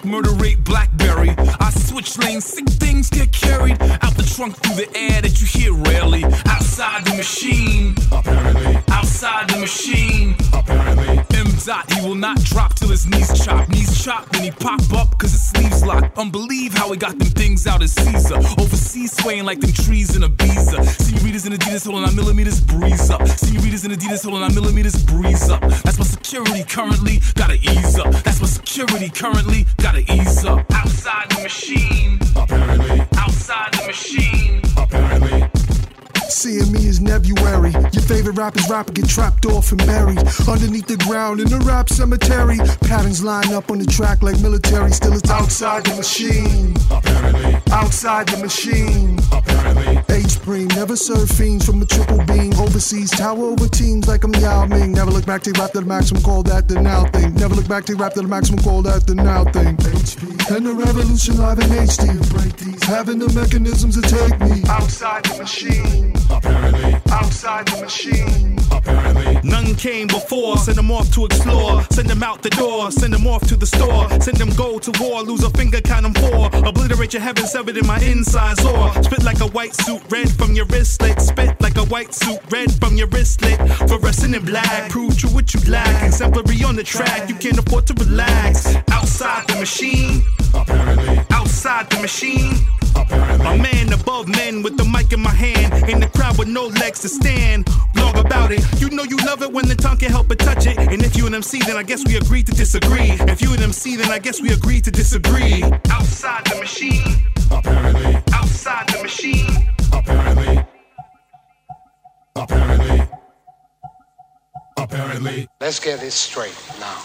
murder rate BlackBerry. I switch lanes, sick things get carried out the trunk through the air that you hear rarely. Outside the machine, apparently. Outside the machine, apparently. M. Dot, he will not drop till his knees chop. Knees chop, then he pop up cause his sleeves lock. Unbelieve how he got them things out as Caesar. Overseas swaying like them trees in Ibiza. Senoritas and Adidas holding on millimeters, breeze up. Senoritas and Adidas holding on millimeters, breeze up. That's my security currently, gotta ease up. That's my security currently, gotta ease up. Outside the machine, apparently. Outside the machine, apparently. Seeing me is February. Your favorite rapper's rapper get trapped off and buried underneath the ground in the rap cemetery. Patterns line up on the track like military. Still it's outside the machine, apparently. Outside the machine, apparently. H-Preem, never serve fiends from a triple beam. Overseas, tower over teams like I'm Yao Ming. Never look back, take rap to the maximum, call that the now thing. Never look back, take rap to the maximum, call that the now thing. HP, and the revolution live in HD. Break these, having the mechanisms to take me outside the machine. Apparently. Outside the machine. Apparently. None came before. Send them off to explore. Send them out the door. Send them off to the store. Send them go to war. Lose a finger, count them four. Obliterate your heaven, severed in my insides. Or spit like a white suit, red from your wristlet. Spit like a white suit, red from your wristlet. Fluorescent in black. Prove true what you lack. Exemplary on the track. You can't afford to relax. Outside the machine. Apparently. Outside the machine. Apparently. A man above men with the mic in my hand. In the crowd with no legs to stand. Blog about it. You know you love it when the tongue can't help but touch it. And if you and MC, then I guess we agreed to disagree. If you and MC, then I guess we agreed to disagree. Outside the machine. Apparently. Outside the machine. Apparently. Apparently. Apparently. Let's get this straight now.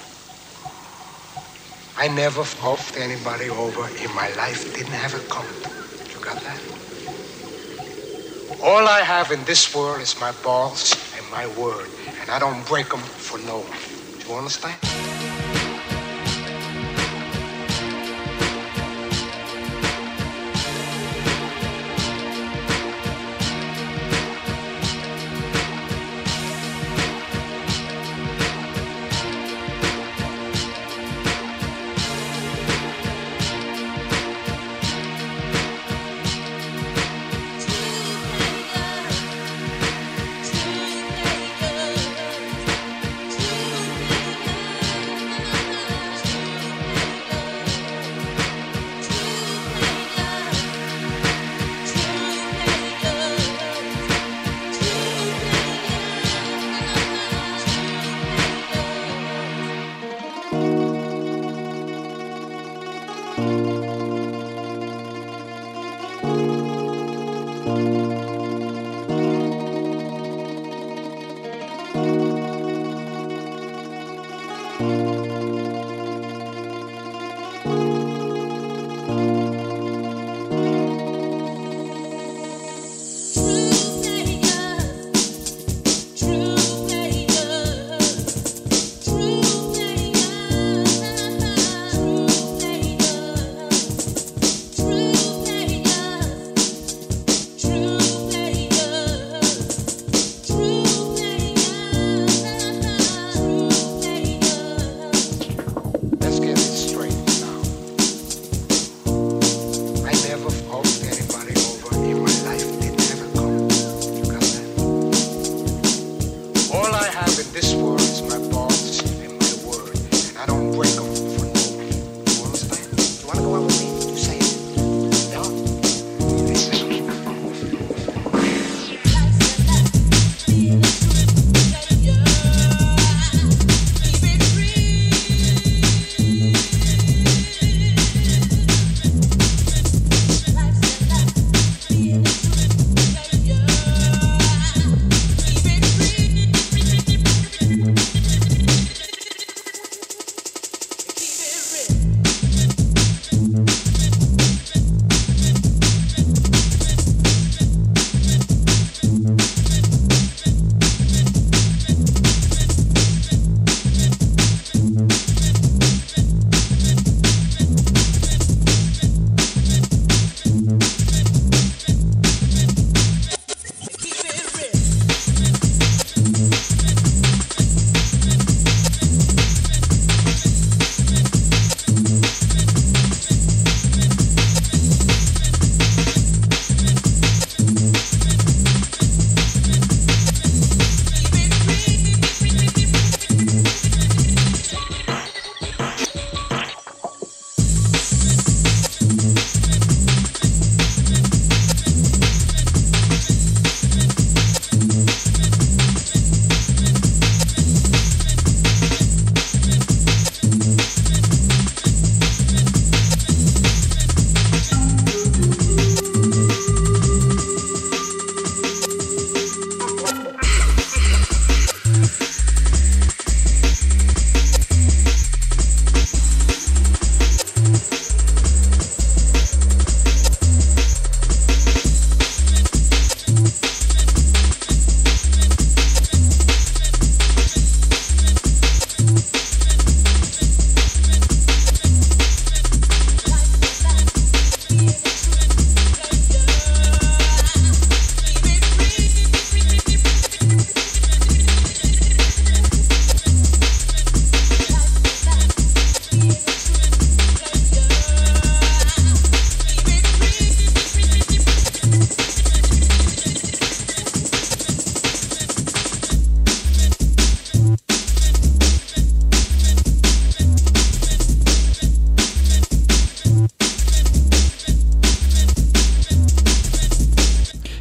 I never fucked anybody over in my life. Didn't have it coming. You got that? All I have in this world is my balls and my word. And I don't break them for no one. Do you understand?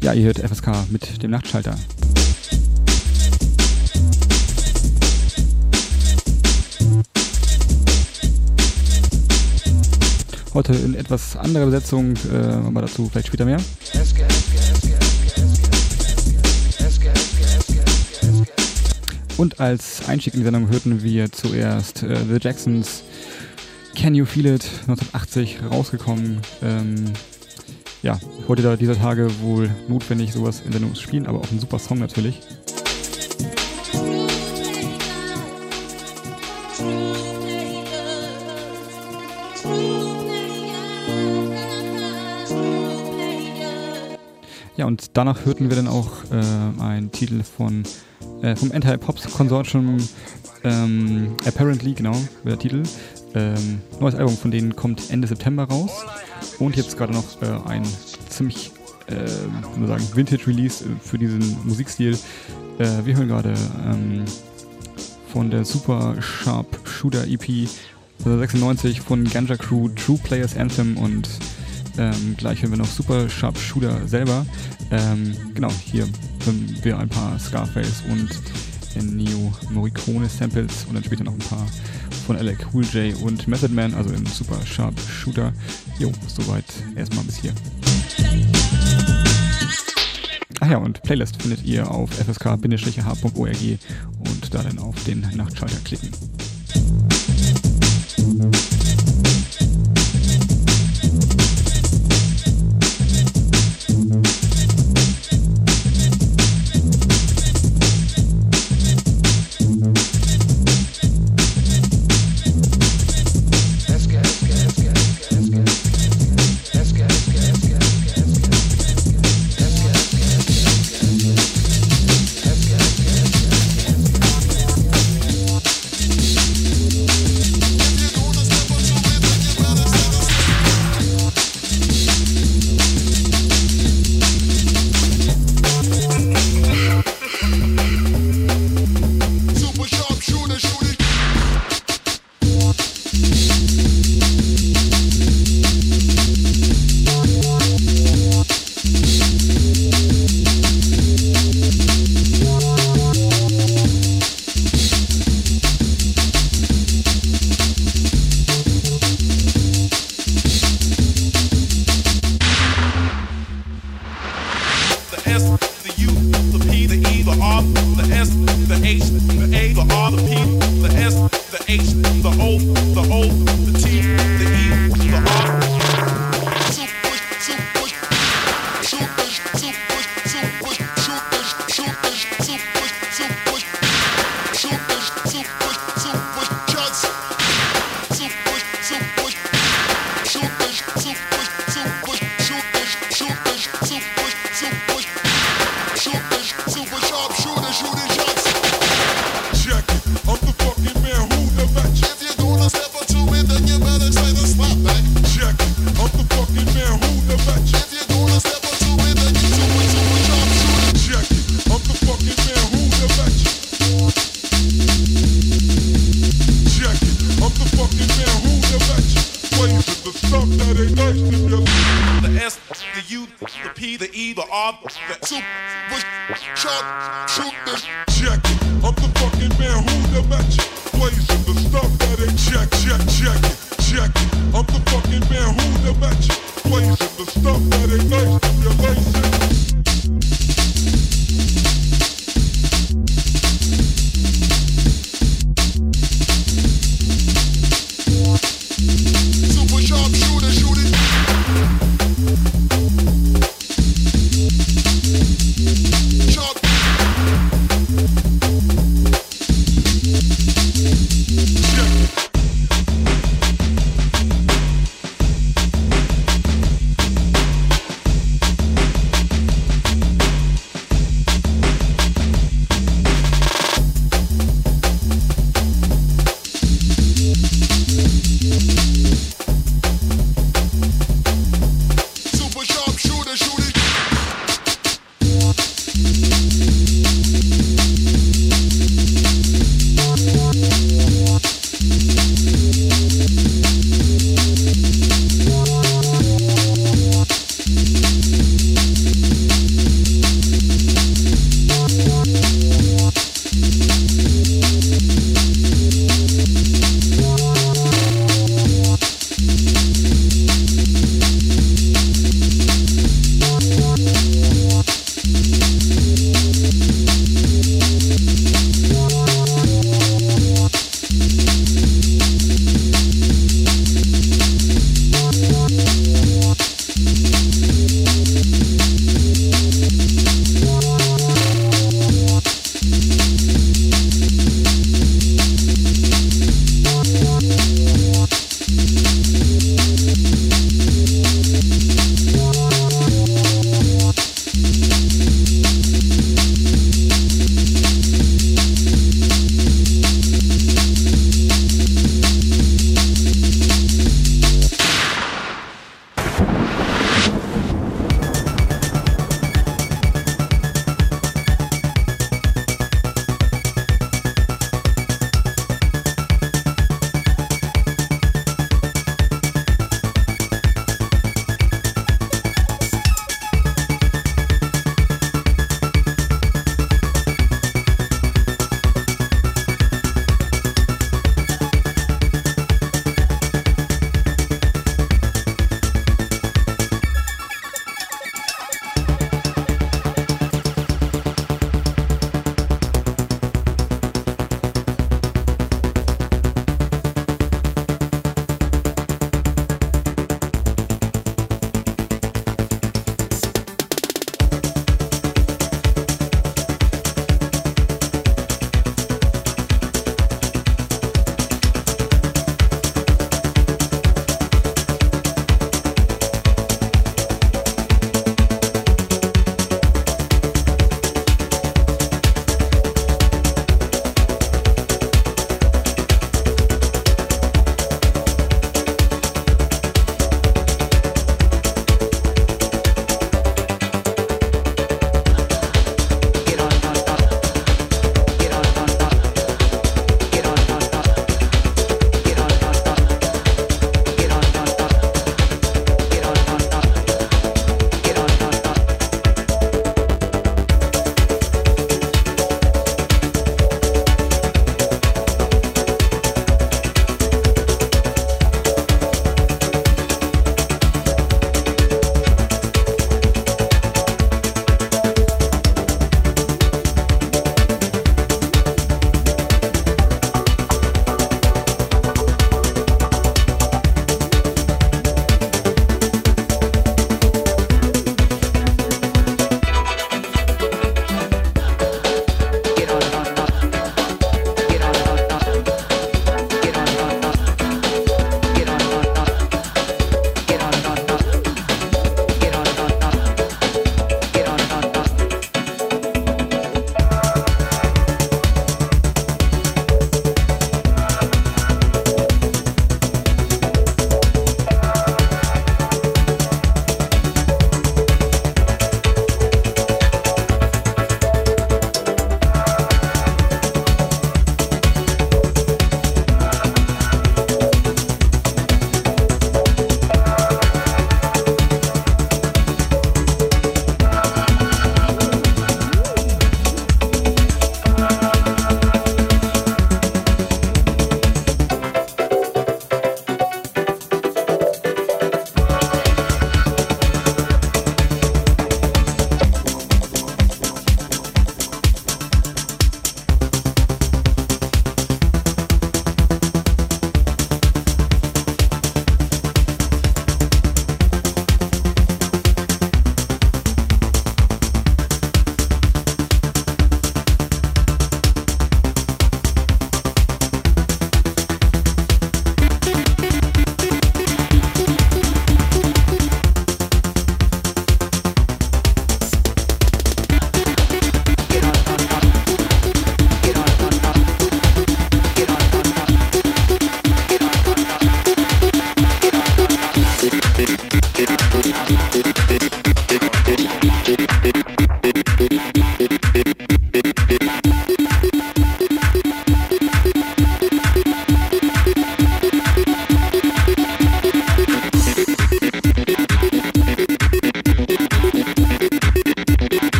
Ja, ihr hört FSK mit dem Nachtschalter. Heute in etwas anderer Besetzung, aber dazu vielleicht später mehr. Und als Einstieg in die Sendung hörten wir zuerst The Jacksons Can You Feel It, 1980 rausgekommen. Ja, heute dieser Tage wohl notwendig, sowas in Sendung zu spielen, aber auch ein super Song natürlich. Ja, und danach hörten wir dann auch einen Titel vom Anti-Pops-Konsortium, Apparently, genau, der Titel. Neues Album von denen kommt Ende September raus. Und jetzt gerade noch ein ziemlich, Vintage-Release für diesen Musikstil. Wir hören gerade von der Super Sharp Shooter EP 96 von Ganja Crew, True Players Anthem, und gleich hören wir noch Super Sharp Shooter selber. Genau, hier hören wir ein paar Scarface und Ennio Morricone Samples und dann später noch ein paar von LL Cool J und Method Man, also im Super Sharp Shooter. Jo, soweit erstmal bis hier. Ach ja, und Playlist findet ihr auf fsk-h.org und da dann auf den Nachtschalter klicken.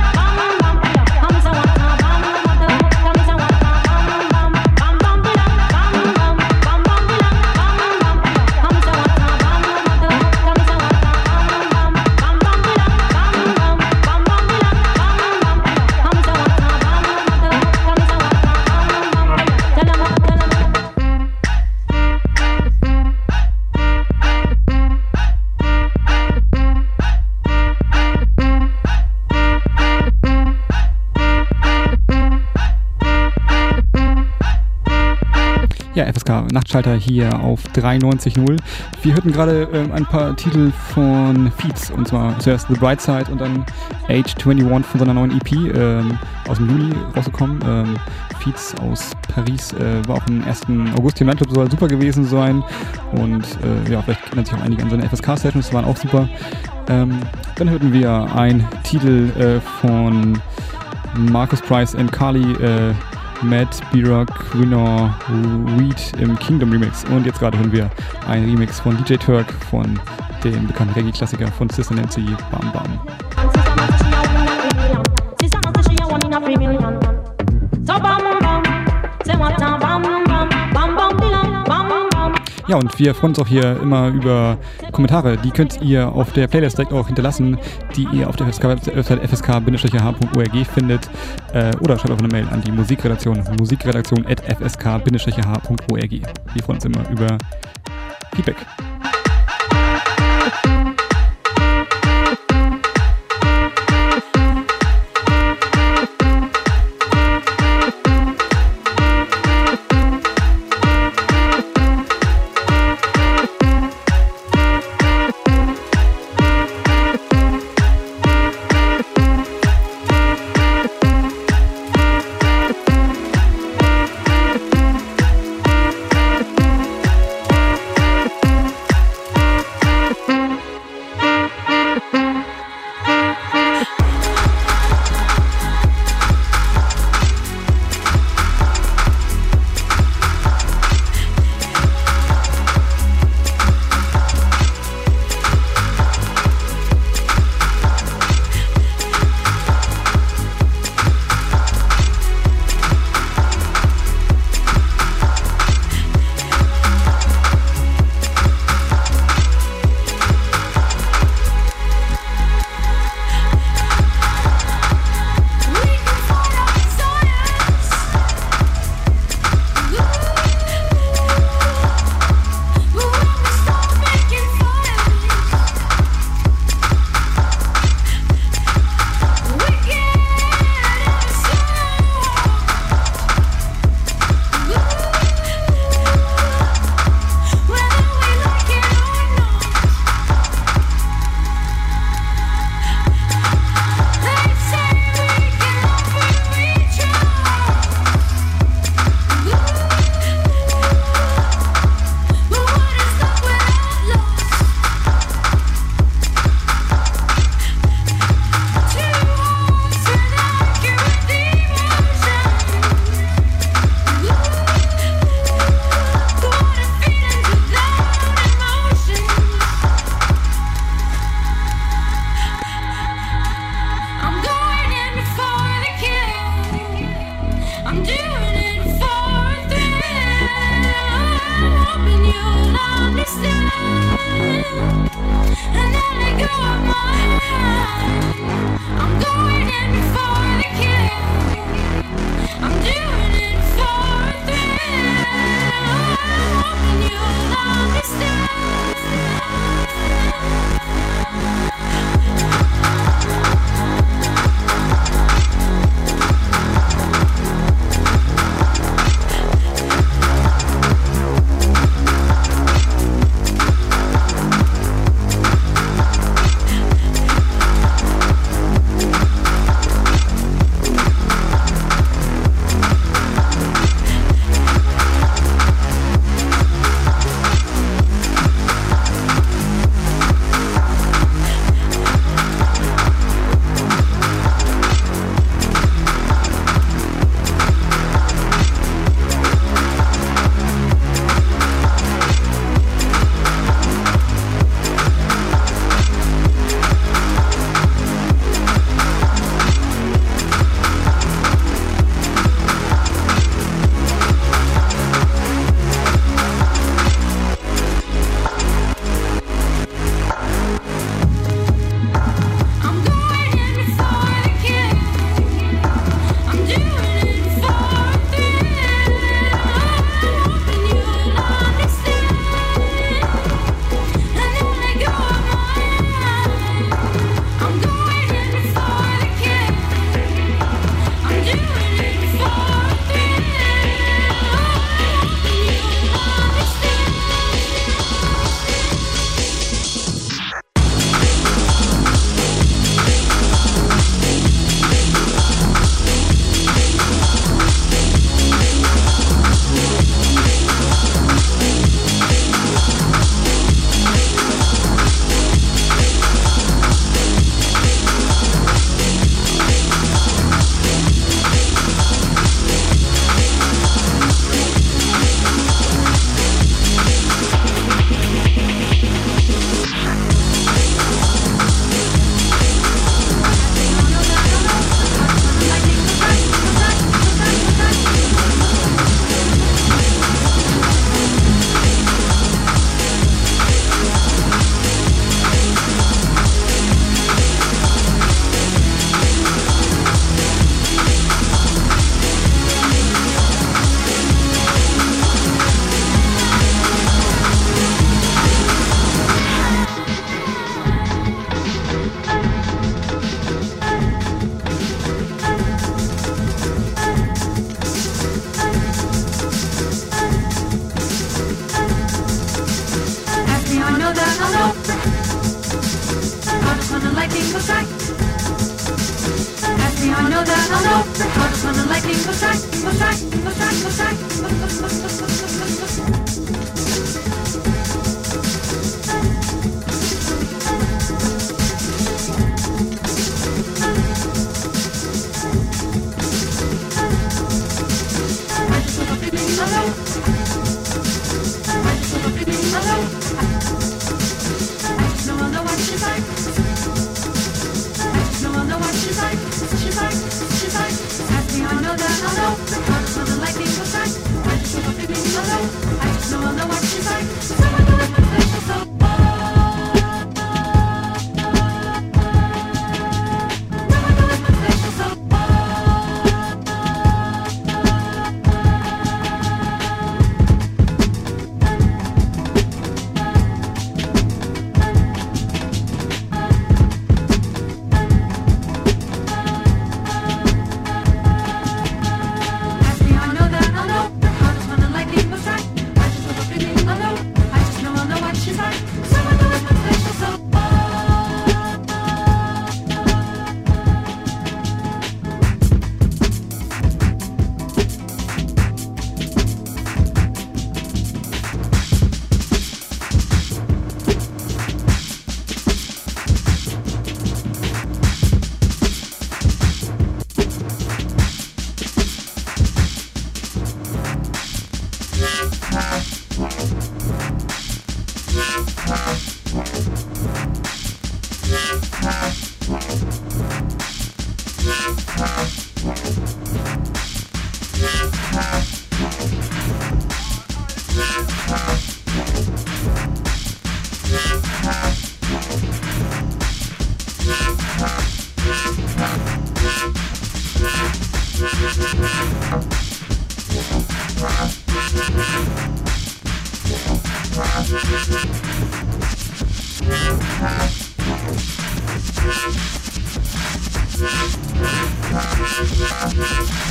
Ja, FSK Nachtschalter hier auf 93.0. Wir hörten gerade ein paar Titel von Feats, und zwar zuerst The Bright Side und dann Age 21 von seiner neuen EP aus dem Juli rausgekommen. Feats aus Paris war auch am 1. August hier im Landclub, soll super gewesen sein und ja, vielleicht erinnern sich auch einige an seine FSK-Sessions, waren auch super. Dann hörten wir einen Titel von Marcus Price and Carly, Matt, B-Rock, Winner, Weed im Kingdom Remix. Und jetzt gerade hören wir einen Remix von DJ Turk von dem bekannten Reggae-Klassiker von Sister Nancy, Bam Bam. Ja, und wir freuen uns auch hier immer über Kommentare. Die könnt ihr auf der Playlist direkt auch hinterlassen, die ihr auf der Website fsk-h.org findet. Oder schreibt auch eine Mail an die Musikredaktion, musikredaktion@fsk-h.org. Wir freuen uns immer über Feedback.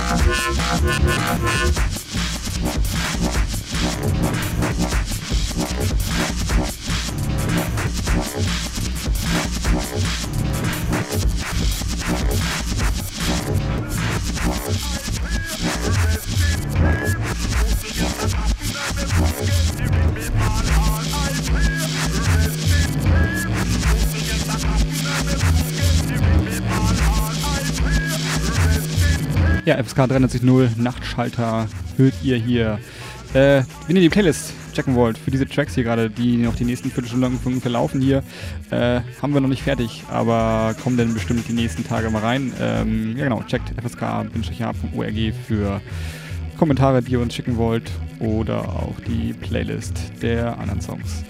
Ja, FSK 93.0, Nachtschalter, hört ihr hier. Wenn ihr die Playlist checken wollt, für diese Tracks hier gerade, die noch die nächsten Viertelstunde lang ungefähr laufen hier, haben wir noch nicht fertig, aber kommen dann bestimmt die nächsten Tage mal rein. Ja genau, checkt fsk-h.org für Kommentare, die ihr uns schicken wollt oder auch die Playlist der anderen Songs.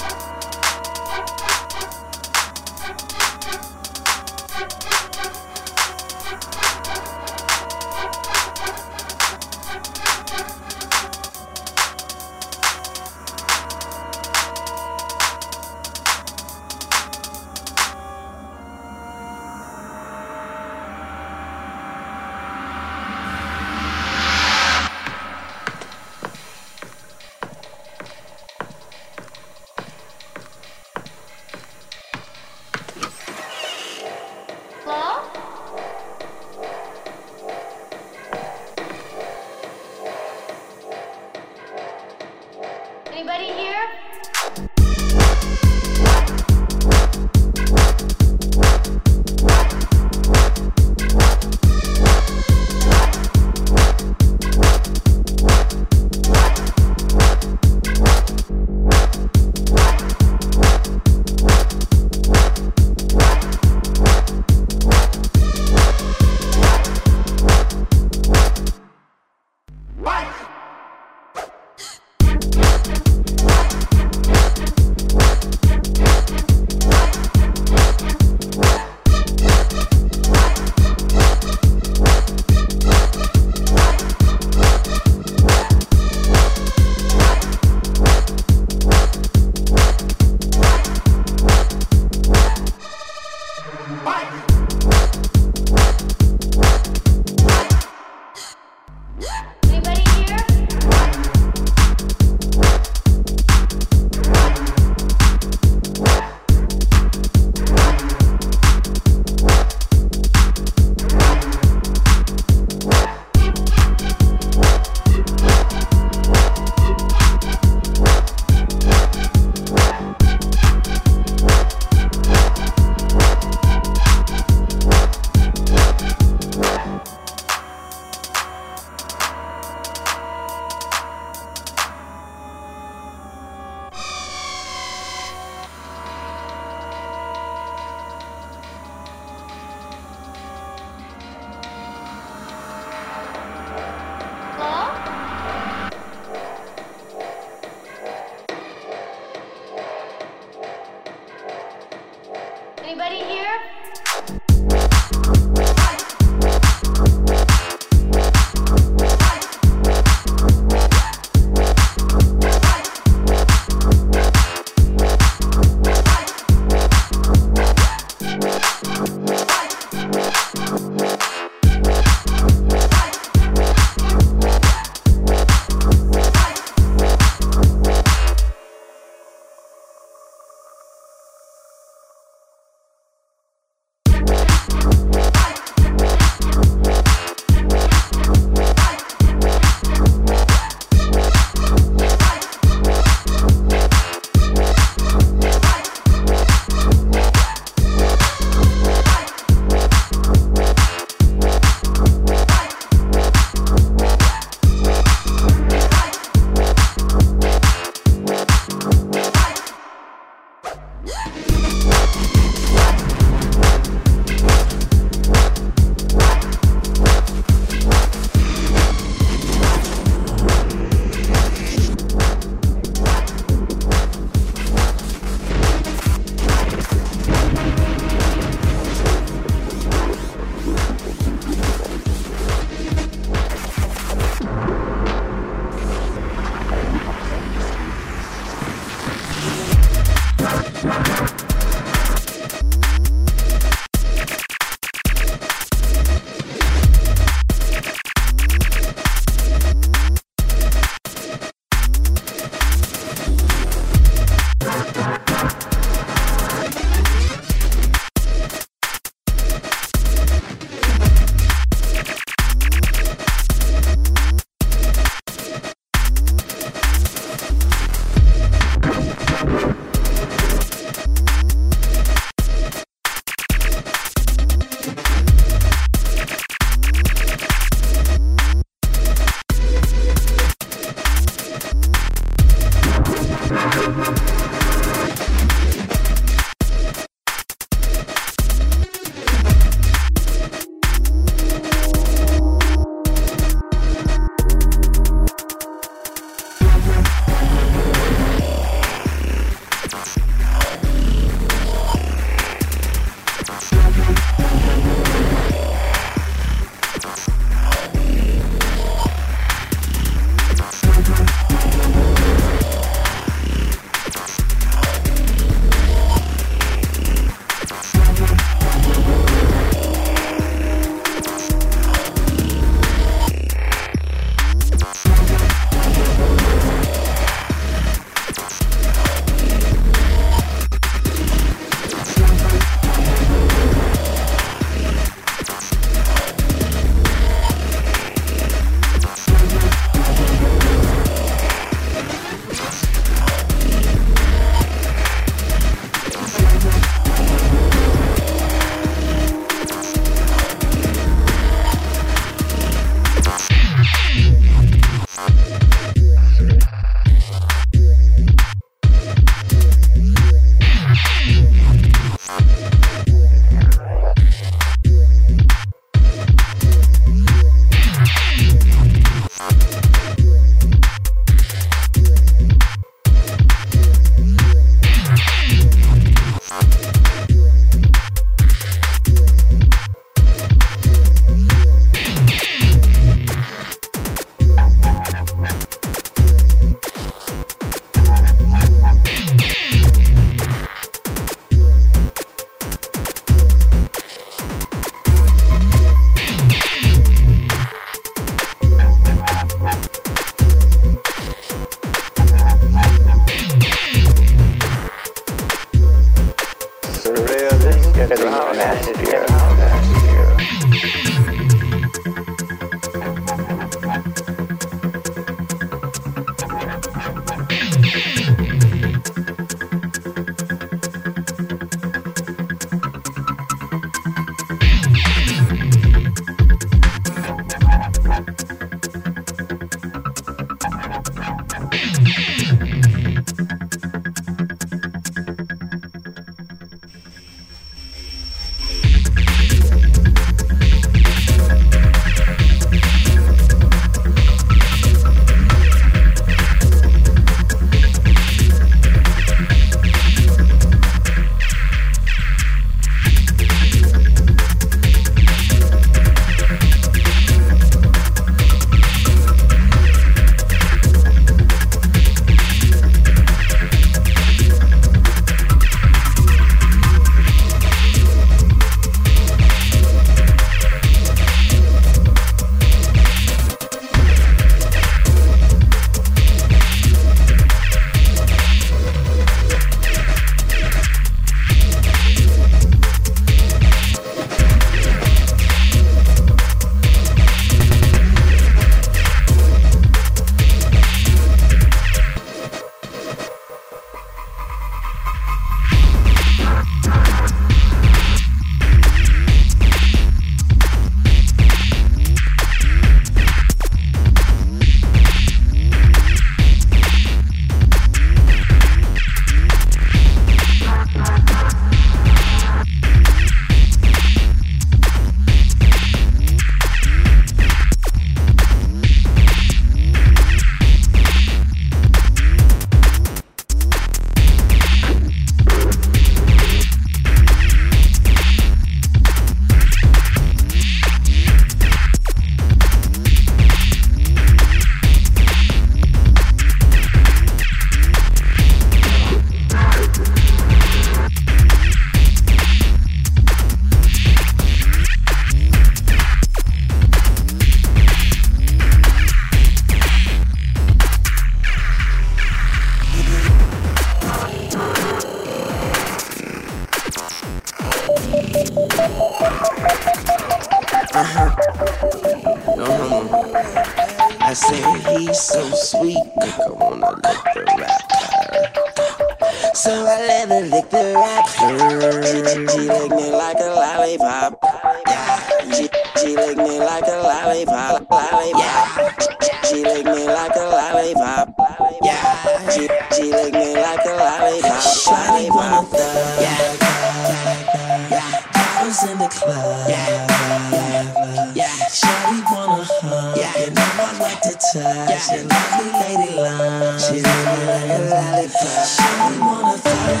I say he's so sweet, make I wanna lick the rapper. So I let her lick the rapper. She lick me like a lollipop. Yeah, she lick me like a lollipop. Yeah, she lick me like a lollipop. Yeah, she lick me like a lollipop. Shawty wanna thug. Yeah, bottles in the club. Yeah, shawty wanna hug. You know I like to touch. She lovely lady love. She lick me like a lollipop. Shawty wanna thug.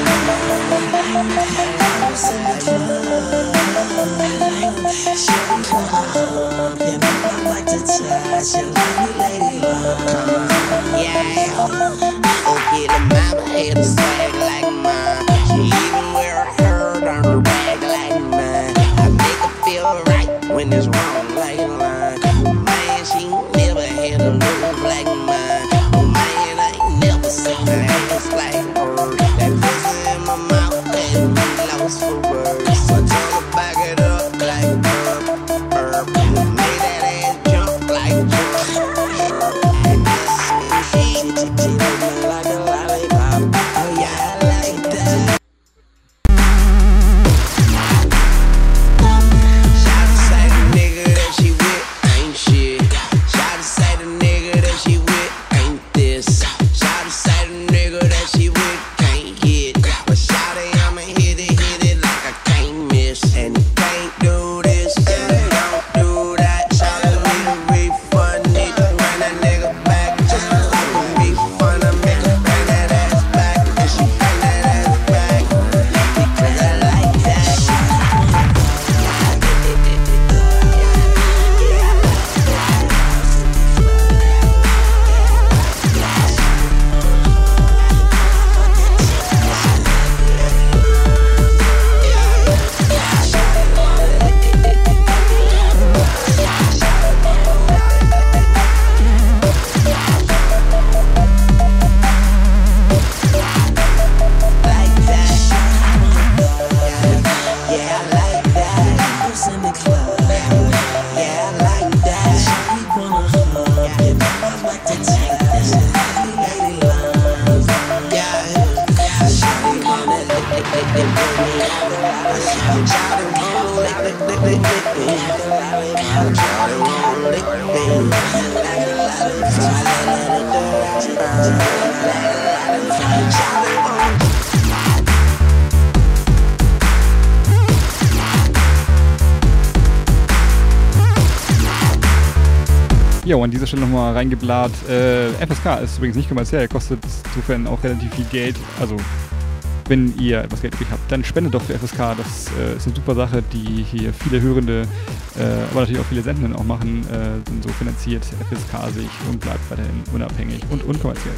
Bottles in the club. Shawty wanna hug. You know I like to touch. She lovely lady love. Yeah. Okay, the mama had a swag like mine. She even wear a herd on her back like mine. I make her feel right when it's wrong like mine. Man, she never had a move like mine. Man, I ain't never seen her ass like her. That pussy in my mouth had me lost for words. So I told her back it up like herb. Made that ass jump like jump. She look me like a lollipop. Oh yeah, I like that. Shawty say the nigga that she with ain't shit. Shawty say the nigga that she with ain't this. Shawty say the nigga that she with can't hit. But shawty, I'ma hit it like I can't miss. And you can't do this, and you don't do that. Shawty need a refund, need to run that nigga back. Just like a refund, I make her bring that ass back. And she bring that ass back, because I like that. Yeah, I like that. Who's in the club? Yeah, I like that. Shawty wanna hug. You know I like to take this. Lady love. Yeah, shawty wanna lick me. Shawty wanna lick me. Shawty wanna lick me. Like a lollipop. Shawty wanna. Ja, und an dieser Stelle nochmal reingeblatt. FSK ist übrigens nicht kommerziell, kostet insofern auch relativ viel Geld. Also, wenn ihr etwas Geld übrig habt, dann spendet doch für FSK. Das ist eine super Sache, die hier viele Hörende, aber natürlich auch viele Sendenden auch machen, sind so finanziert. FSK sich und bleibt weiterhin unabhängig und unkommerziell.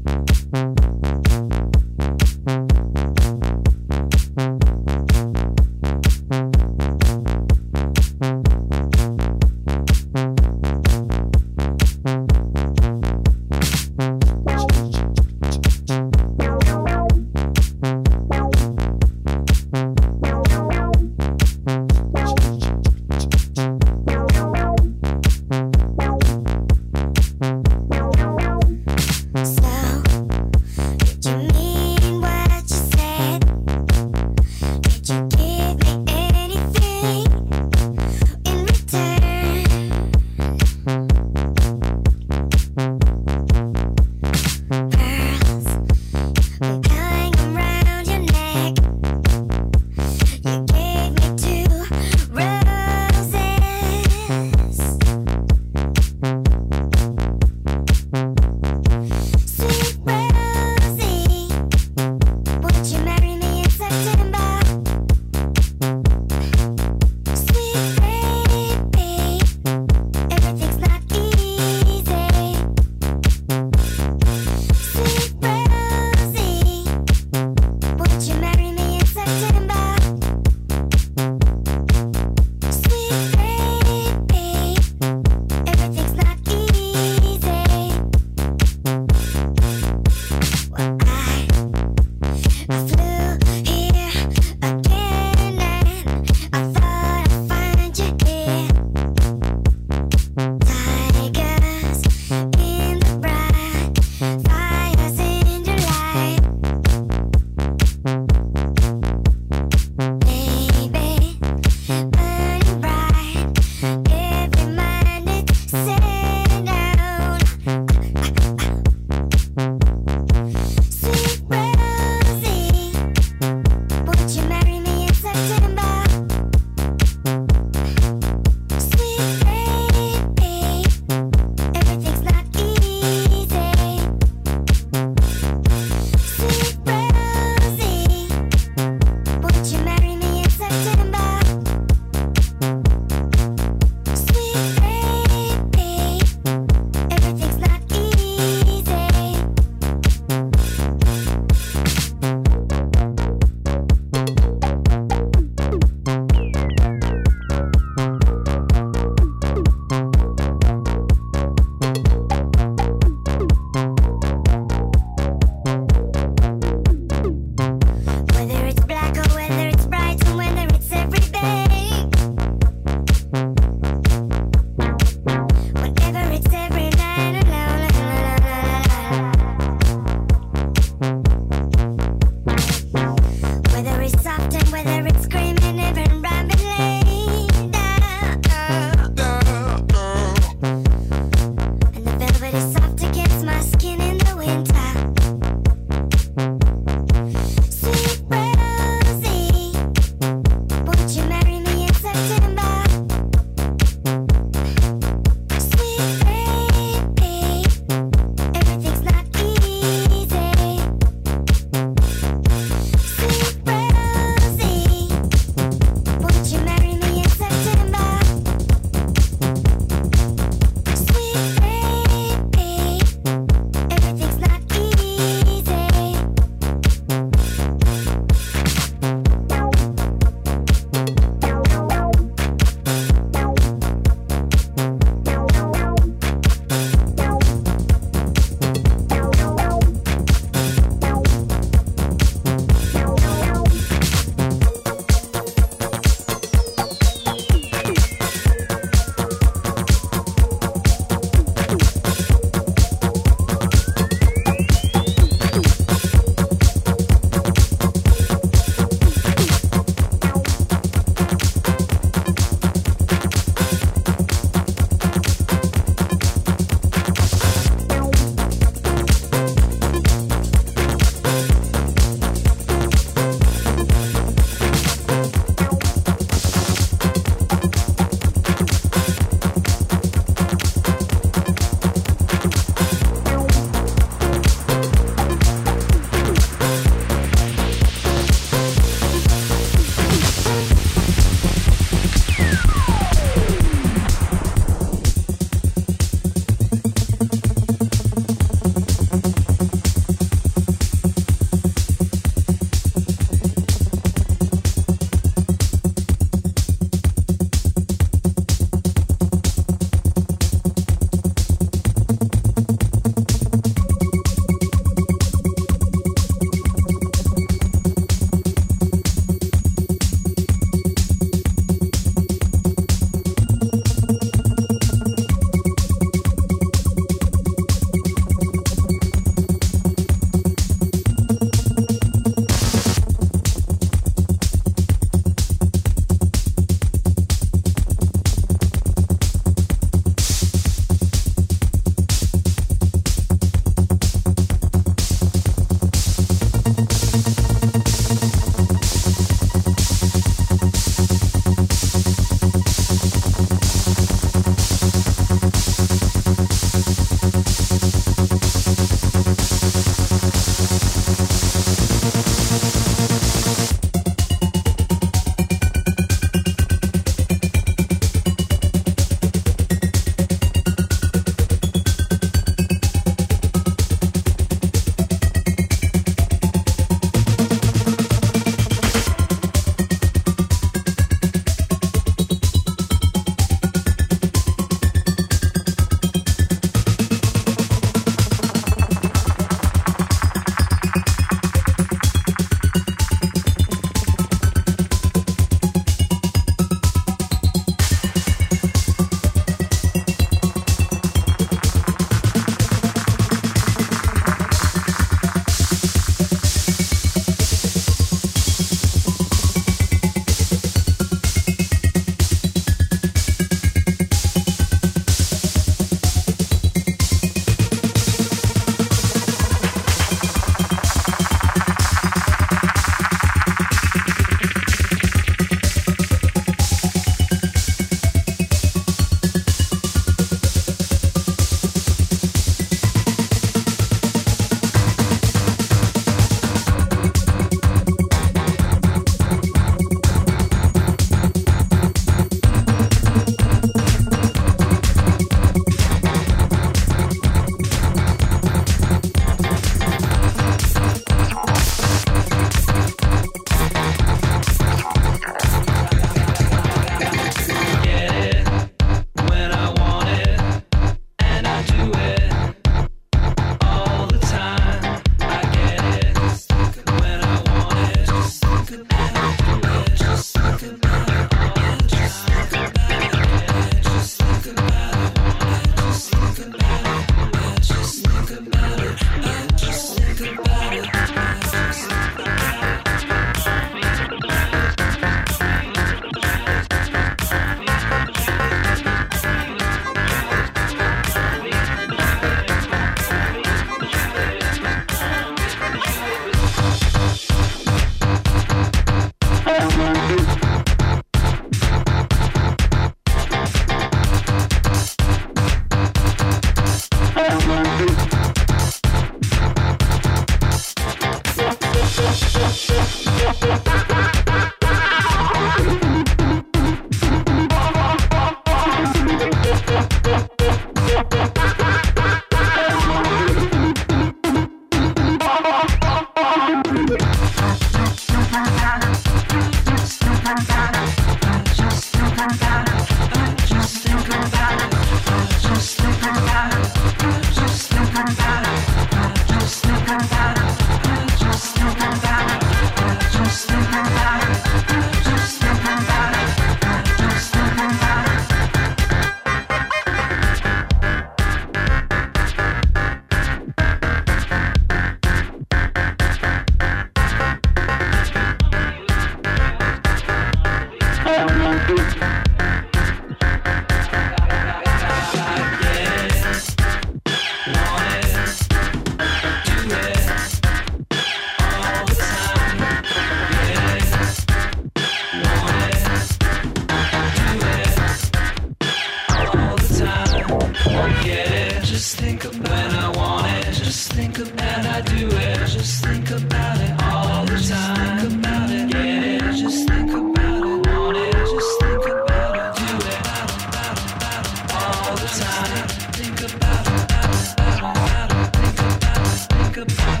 Just think about when I want it. Just think about and I do it. Just think about it all the time. Think about it, get it. Just think about it, want it. Just think about it, do it all the time. Think about it, think about it, think about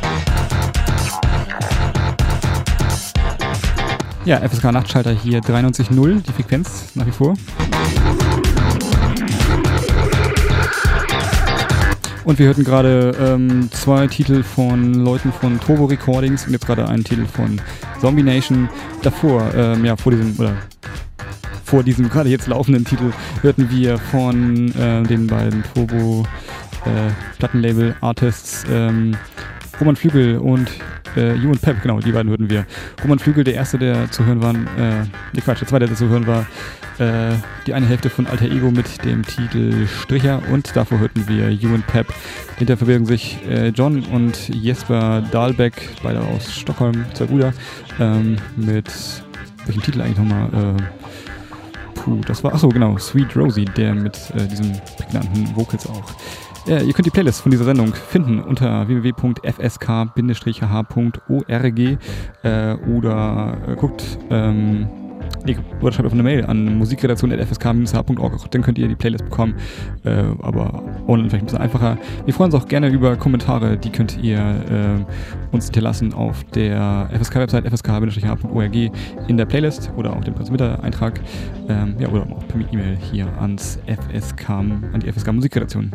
it. Ja, FSK Nachtschalter hier 93.0, die Frequenz nach wie vor. Und wir hörten gerade 2 Titel von Leuten von Turbo Recordings und jetzt gerade einen Titel von Zombie Nation. Davor, vor diesem gerade jetzt laufenden Titel hörten wir von den beiden Turbo Plattenlabel Artists Roman Flügel und You and Pep, genau, die beiden hörten wir. Roman Flügel, der erste, der zu hören war, der zweite, der zu hören war, die eine Hälfte von Alter Ego mit dem Titel Stricher und davor hörten wir You and Pep. Hinter verbirgen sich John und Jesper Dahlbeck, beide aus Stockholm, 2 Brüder, mit welchem Titel eigentlich nochmal? Das war, achso, genau, Sweet Rosie, der mit diesen prägnanten Vocals auch. Ihr könnt die Playlist von dieser Sendung finden unter www.fsk-h.org oder guckt oder schreibt auf eine Mail an musikredaktion@fsk-h.org, dann könnt ihr die Playlist bekommen, aber online vielleicht ein bisschen einfacher. Wir freuen uns auch gerne über Kommentare, die könnt ihr uns hinterlassen auf der FSK-Website fsk-h.org in der Playlist oder auch dem Transmitter-Eintrag, oder auch per E-Mail hier an die FSK Musikredaktion.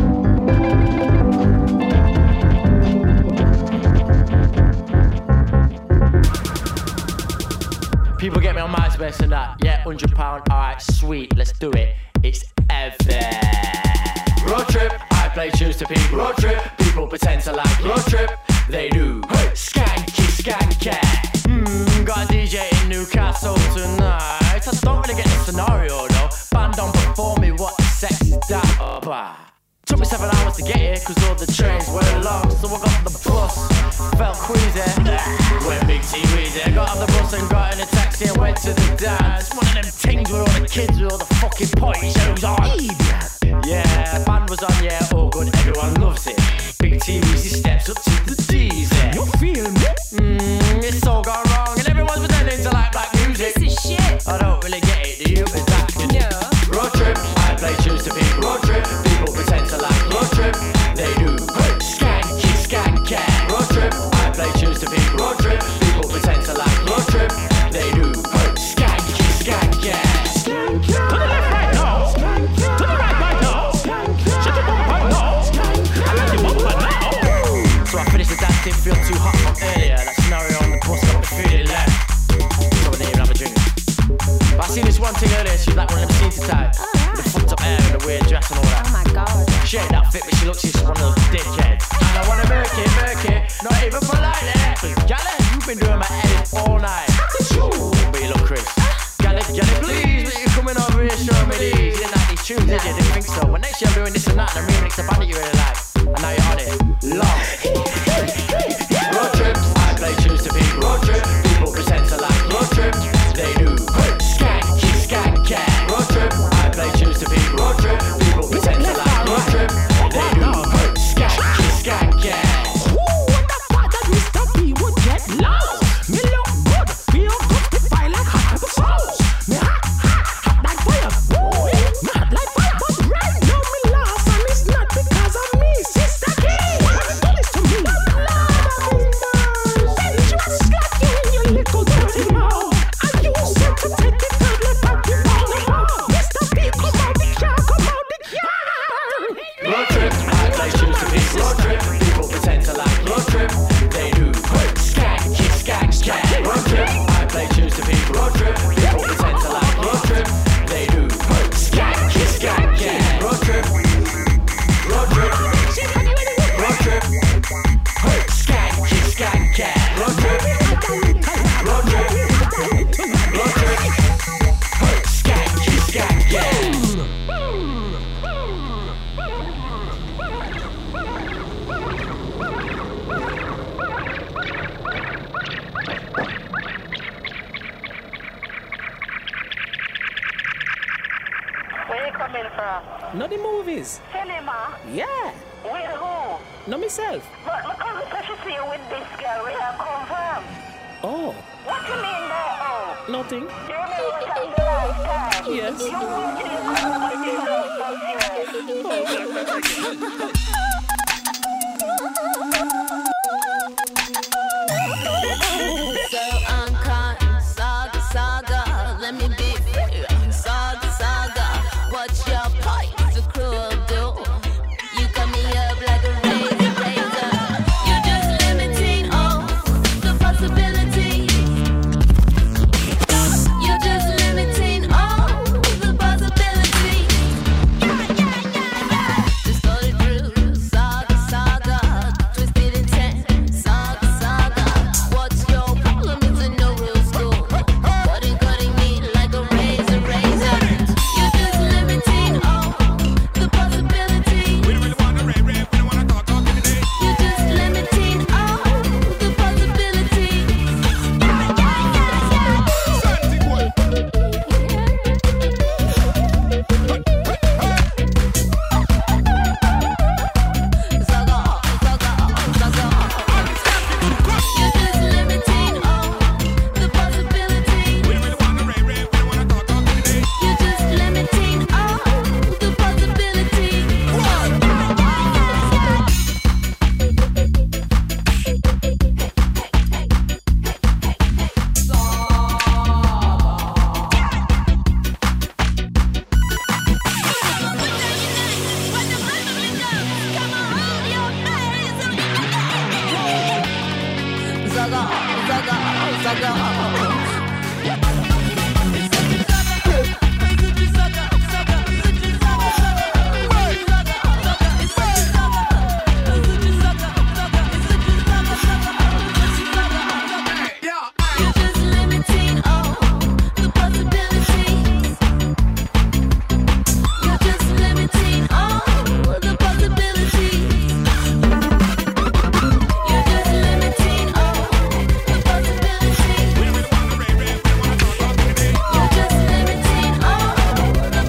People get me on MySpace and that. Yeah, £100. Alright, sweet, let's do it. It's epic. Road trip, I play tunes to people. Road trip, people pretend to like it. Road trip, they do. Hey. Skanky, skanky. Got a DJ in Newcastle tonight. I don't really get the scenario though. Band don't perform me, what sex is that? Took me 7 hours to get here, cause all the trains were long. So I got the bus, felt queasy. Went big T-Weezy. Got off the bus and got in a taxi and went to the dance. One of them things with all the kids with all the fucking potty shows on. Yeah, band was on, yeah, all good, everyone loves it. Big T-Weezy steps up to the D's. You feel me? It's all gone wrong and everyone's pretending to like black music. This is shit. I don't really get it, do you? Is that good? No. Road trip, I play tunes to people. Road trip, people pretend to like it. Road trip, they do. Skanky, skanky. Road trip, I play tunes to people. Road trip, people pretend to like it. Road trip, they do. Skanky, skanky. To the left right now. To the right now. Shut your bum right now. I like your bum right now. So I finished the dance, didn't feel too hot from earlier. That scenario on the bus got me feeling left. So I didn't even have a drink. But I seen this one thing earlier, she's like one of them scenes type. The fucked up hair and the weird dress and all that. Oh my god. She ain't that fit, but she looks like she's one of those dickheads. And I wanna murk it, not even politely. Cause Gala, you've been doing my edit all night. But you look Chris. Gala, please, but you're coming over here showing me these. You didn't like these tunes, did you? Didn't think so. But next year I'm doing this and that, and I'm remix the band that you really like. And now you're on it. Long. Road trips, I play tunes to people. Road trip, people pretend to like it. Road trip, they do. Skanky, skanky. Road trip, I play tunes to people. Road trip, people pretend to like it. Road trip, they do. Skanky, skanky. Who would have thought that Mr. P would get lost? Me look good, feel good, me fire like hot pepper sauce. Me hot like fire, boy. Me hot like fire, but right now me lost, and it's not because of me. Where you coming from? Not the movies. Cinema? Yeah. With who? Not myself. But my cousin said she see you with this girl. We have come from. Oh. What you mean there, oh? Nothing. You remember what I did last time? Yes. You worked in the So I'm caught, saga, let me be fair. Saga, what's your point? The cruel do. You cut me up like a razor. You're just limiting all the possibilities. You're just limiting all the possibilities. Just thought it through. Saga, twisted intent. Saga, what's your problem? It's a no real school. Cutting me like a razor. You're just limiting all the possibilities. We don't really wanna rap, we don't wanna talk today. You're just limiting all the possibilities. You're just limiting all the possibilities. We don't really wanna rap, we don't wanna talk today. You're just limiting all the possibilities. You're just limiting all the possibilities. You're just limiting all the possibilities. You're just limiting all the possibilities. You're just limiting all the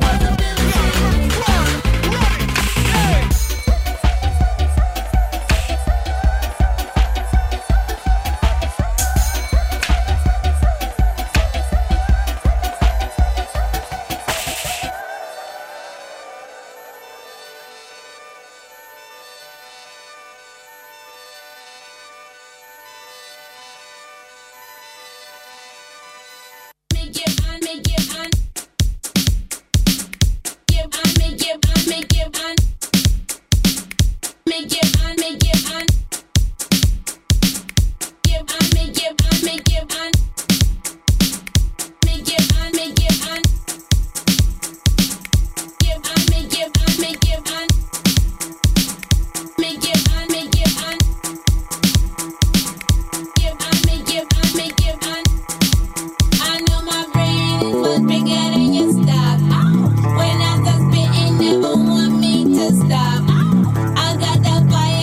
When I start spitting, never want me to stop. I got that fire.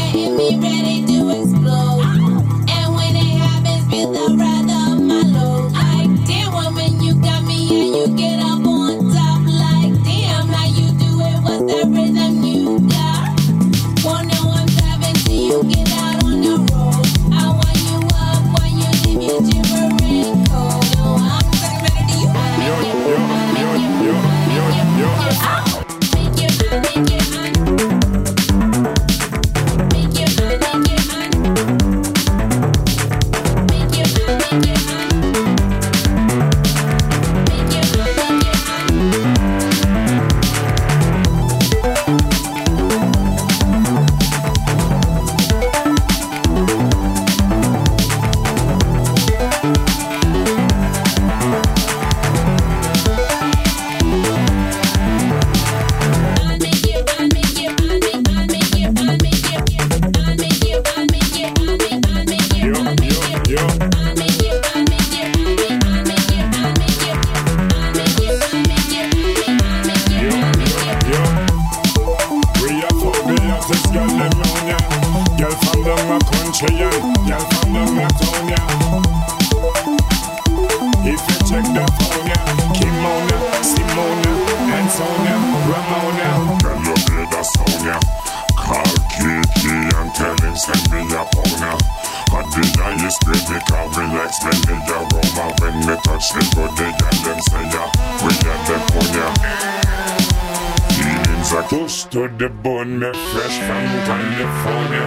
Ramona. Tell your brother Sonia. Call Kiki and tell him send me a pona. At the highest grade me call me like smell me aroma. When me touch the body and them say ya, we got the pona. Feelings are close to the bone, me fresh from California.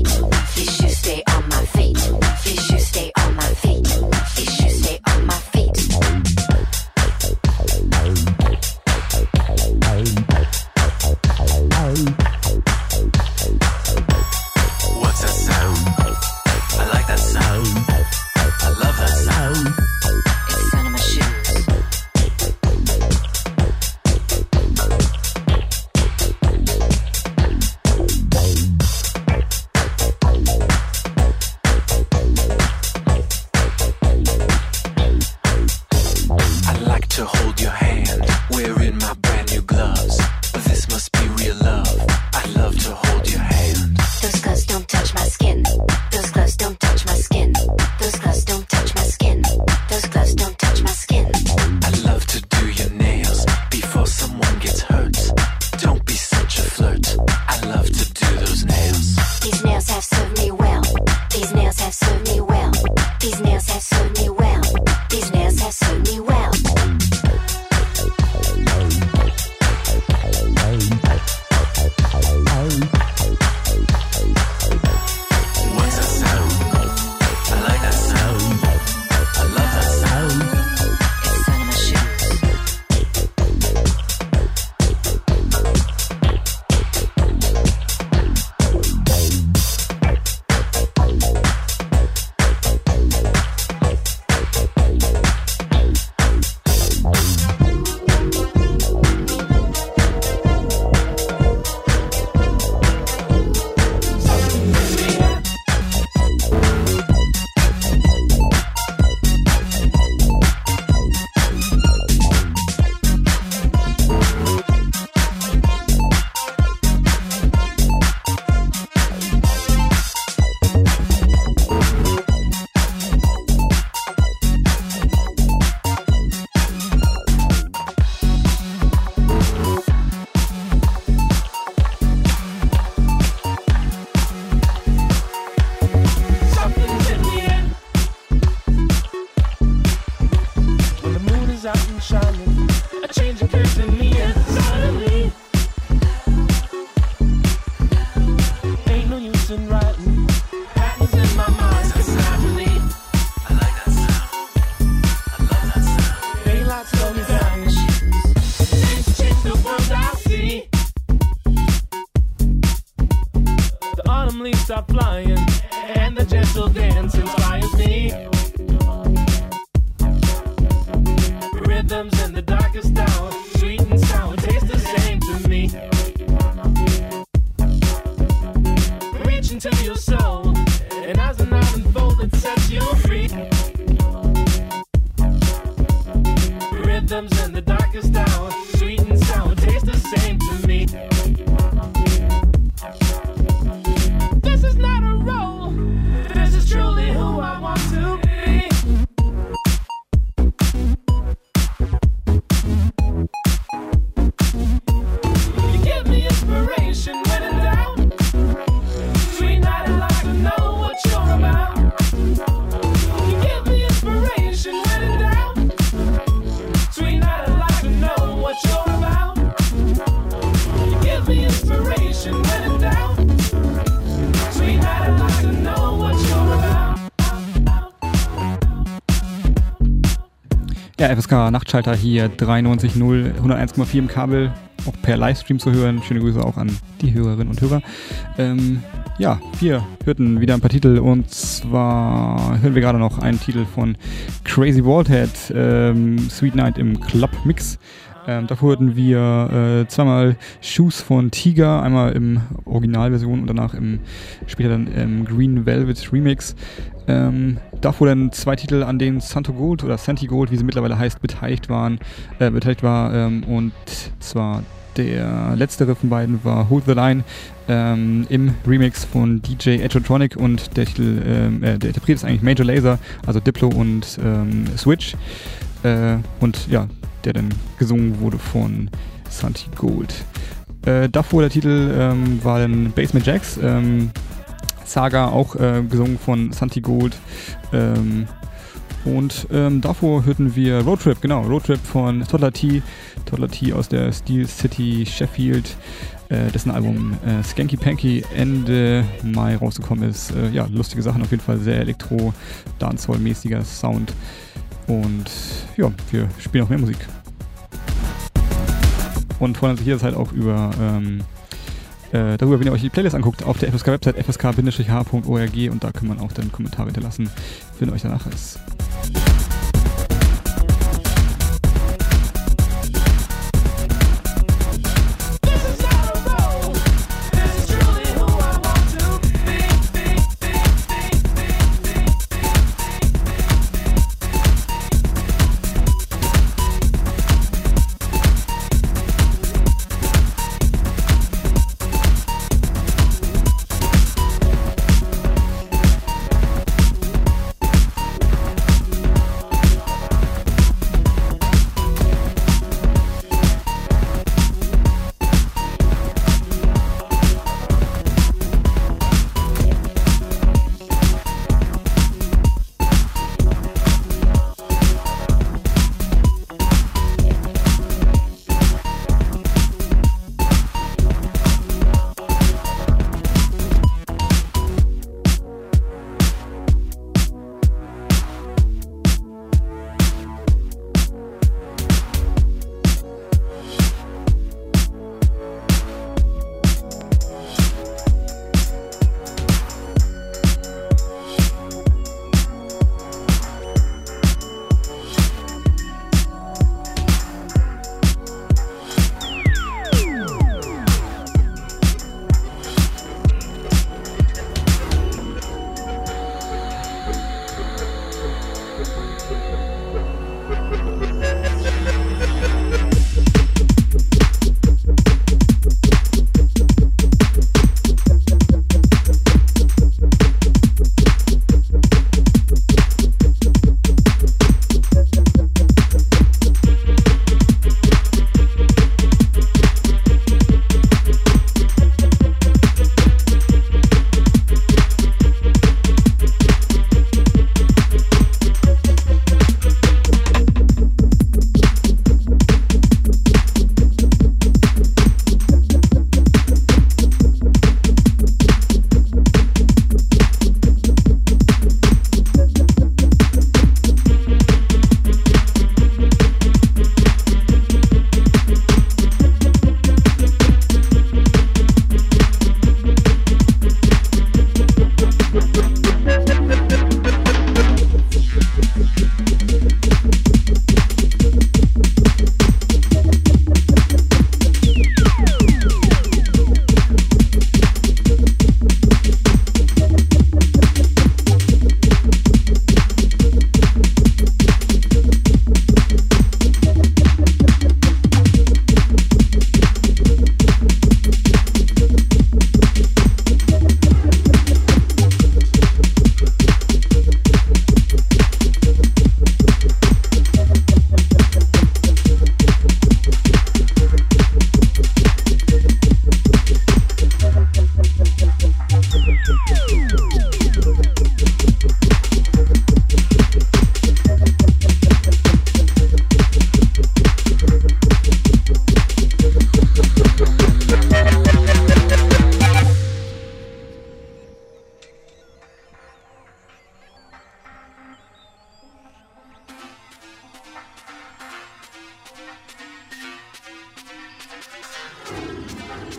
my feet. I'd like to hold your hand, wearing my brand new gloves. But this must be real love. I'd love to hold your hand. Those gloves don't touch my skin. Those gloves don't touch my skin. Those gloves don't touch my skin. Those gloves don't touch my skin. I'd love to do your nails before someone gets hurt. Don't be such a flirt. I love to do those nails. These nails have served me well. These nails have served me well. These nails have served me well. These nails have served me well. What's that sound? I like that sound. I love that sound. It's the sound of my Ja, FSK Nachtschalter hier 93.0, 101,4 im Kabel, auch per Livestream zu hören. Schöne Grüße auch an die Hörerinnen und Hörer. Ja, wir hörten wieder ein paar Titel und zwar hören wir gerade noch einen Titel von Crazy Baldhead, Sweet Night im Club Mix. Davor hörten wir zweimal Shoes von Tiger, einmal im Originalversion und danach später dann im Green Velvet Remix. Davor dann zwei Titel, an denen Santi Gold, wie sie mittlerweile heißt, beteiligt war. Und zwar der letztere von beiden war Hold the Line im Remix von DJ Edgetronic und der Titel, der Interpret ist eigentlich Major Lazer, also Diplo und Switch. Und ja, der dann gesungen wurde von Santi Gold. Davor der Titel war dann Basement Jacks, Saga, auch gesungen von Santi Gold. Und davor hörten wir Roadtrip von Toddler T aus der Steel City Sheffield, dessen Album Skanky Panky Ende Mai rausgekommen ist. Ja, lustige Sachen, auf jeden Fall sehr Elektro-Dancehall-mäßiger Sound. Und ja, wir spielen auch mehr Musik. Und freuen uns hier halt auch über darüber, wenn ihr euch die Playlist anguckt, auf der FSK-Website fsk-h.org, und da kann man auch dann Kommentare hinterlassen, wenn euch danach ist.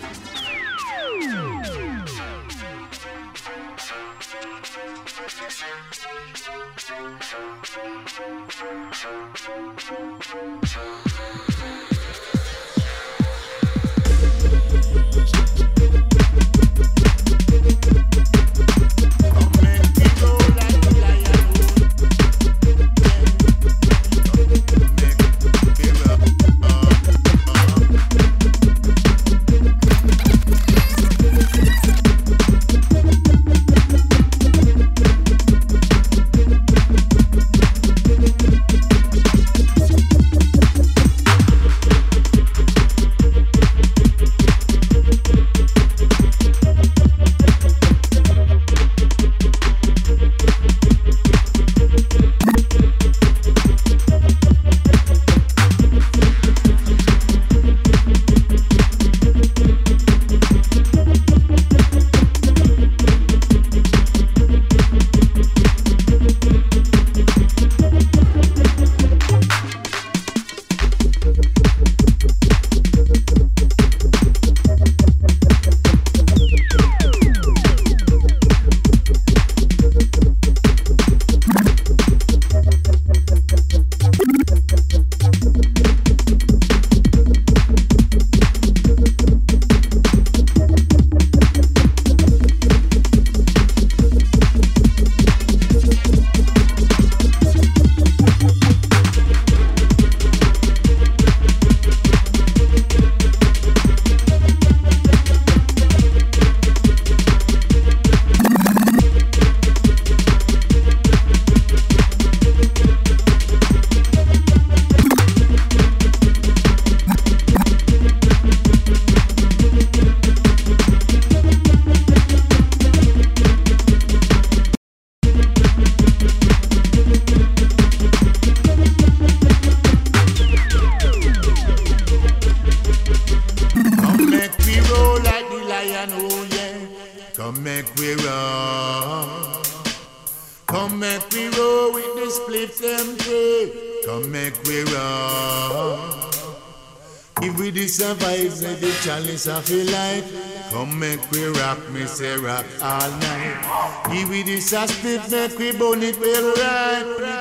I feel like come make we rock, me say rock all night. Give we this a split, make we burn it well right.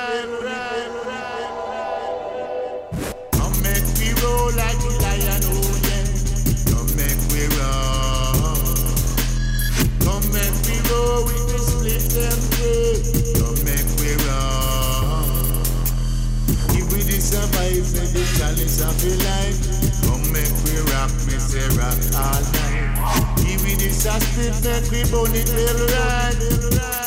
Come make we roll like the lion, oh yeah. Come make we roll. Come make we roll with the split them way. Come make we roll. Give we this a vibe, make the chalice I feel like. Come make we rock, me say rock all night. Give me this a split, make we burn it well right.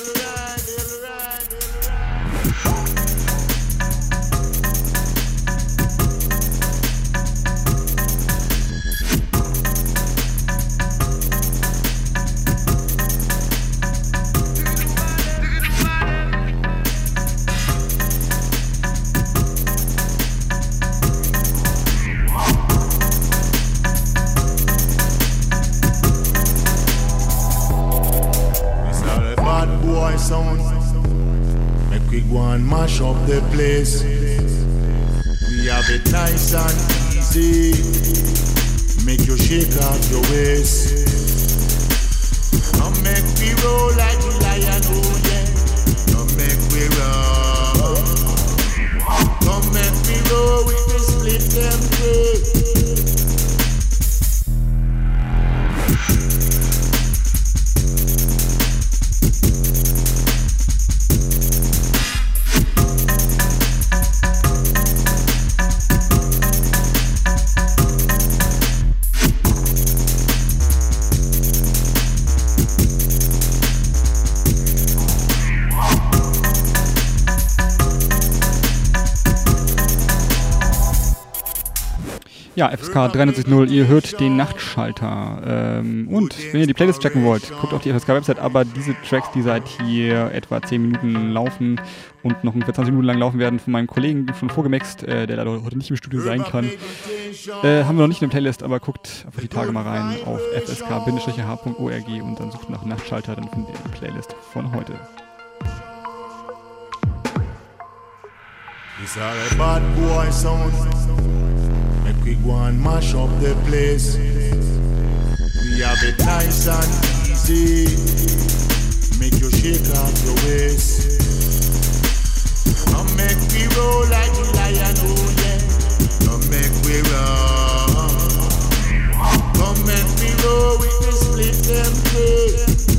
Mash up the place. We have it nice and easy. Make you shake off your waist. Come make we roll like the lion, oh yeah. Come make we roll. Come make we roll with the split them way. Ja, FSK 93.0, ihr hört den Nachtschalter. Und wenn ihr die Playlist checken wollt, guckt auf die FSK-Website, aber diese Tracks, die seit hier etwa 10 Minuten laufen und noch ungefähr 20 Minuten lang laufen werden, von meinem Kollegen schon vorgemixt, der leider heute nicht im Studio sein kann, haben wir noch nicht in der Playlist, aber guckt einfach die Tage mal rein auf fsk-h.org und dann sucht nach Nachtschalter, dann findet ihr die Playlist von heute. It's a bad boy sound. Make we go and mash up the place. We have it nice and easy. Make you shake off your waist. Come make we roll like the lion, oh yeah. Come make we roll. Come make we roll with the split them play.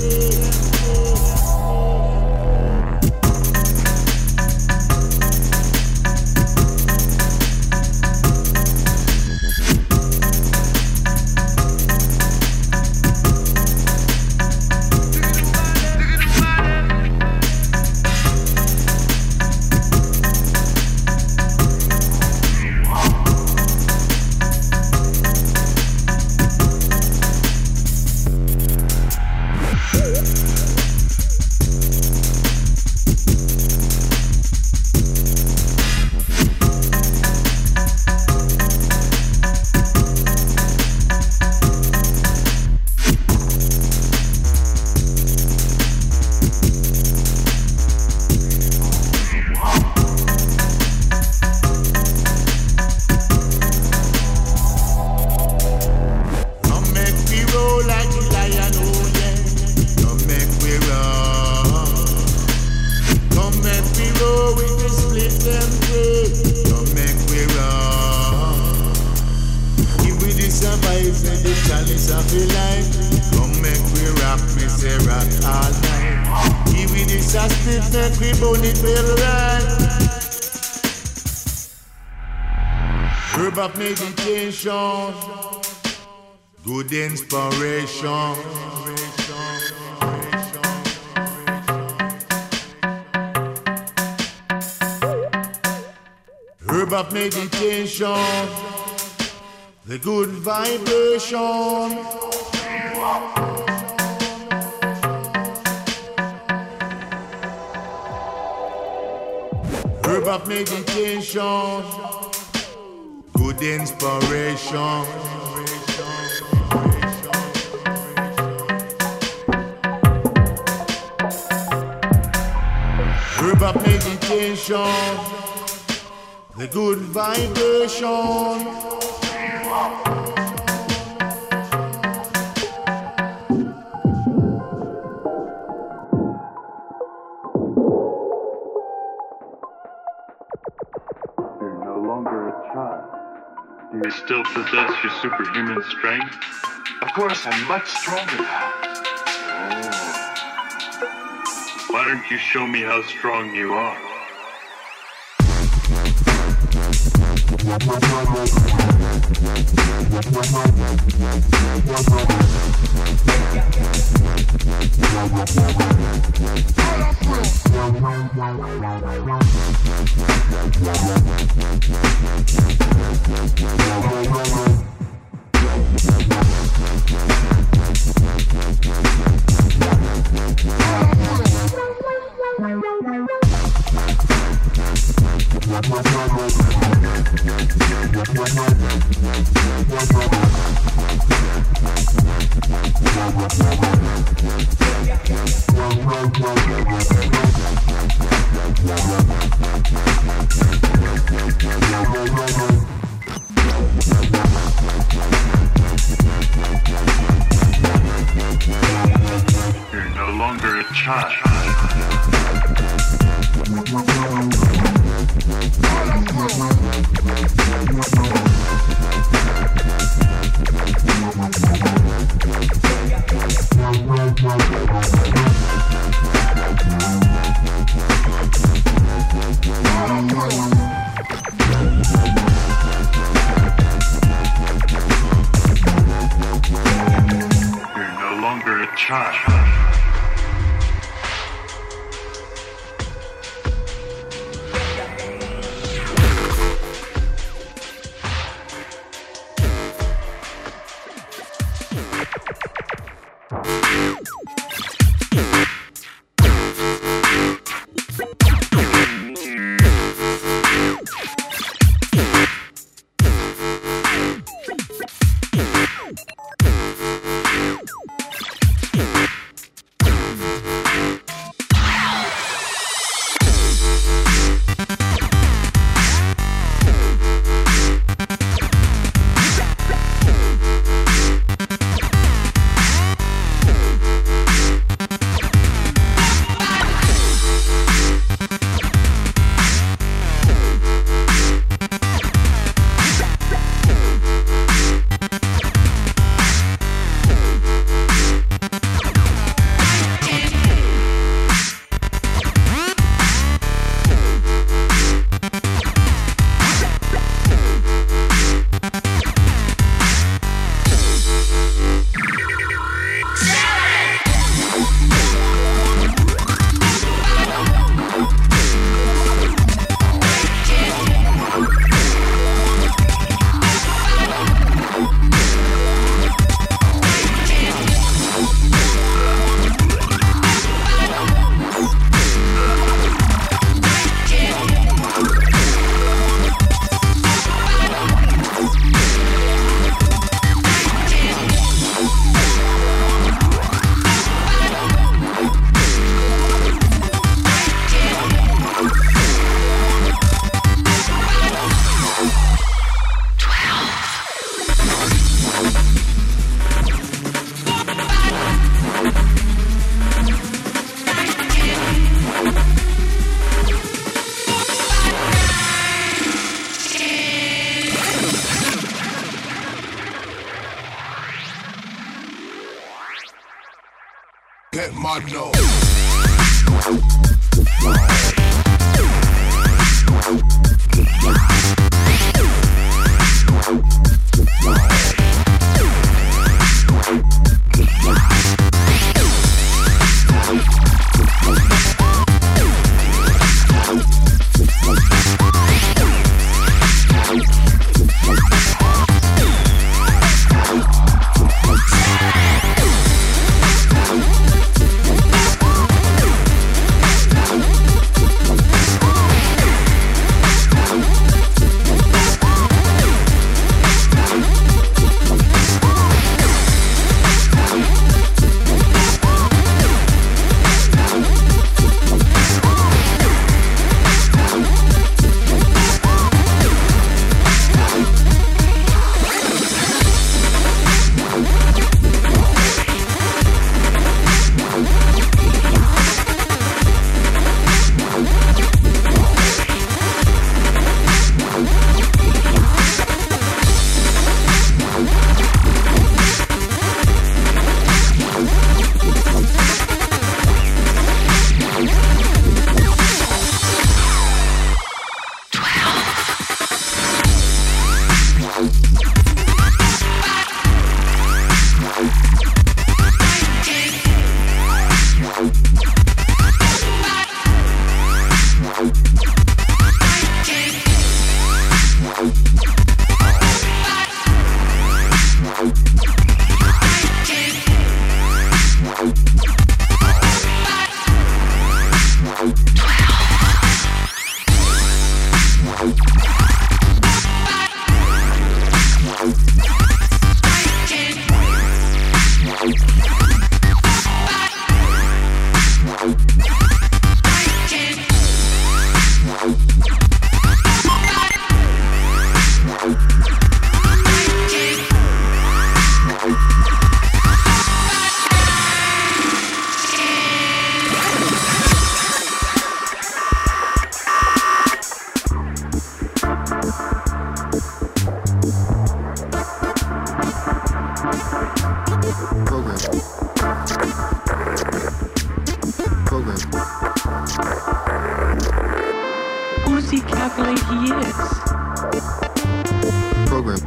Herb of meditation, good inspiration. Herb of meditation, the good vibration. Herb of meditation, good inspiration. Herb of meditation, the good vibration. Do you still possess your superhuman strength? Of course, I'm much stronger now. Oh. Why don't you show me how strong you are? You're no longer a child. You're no longer a child. Get mad now. Who does he calculate he is? Program.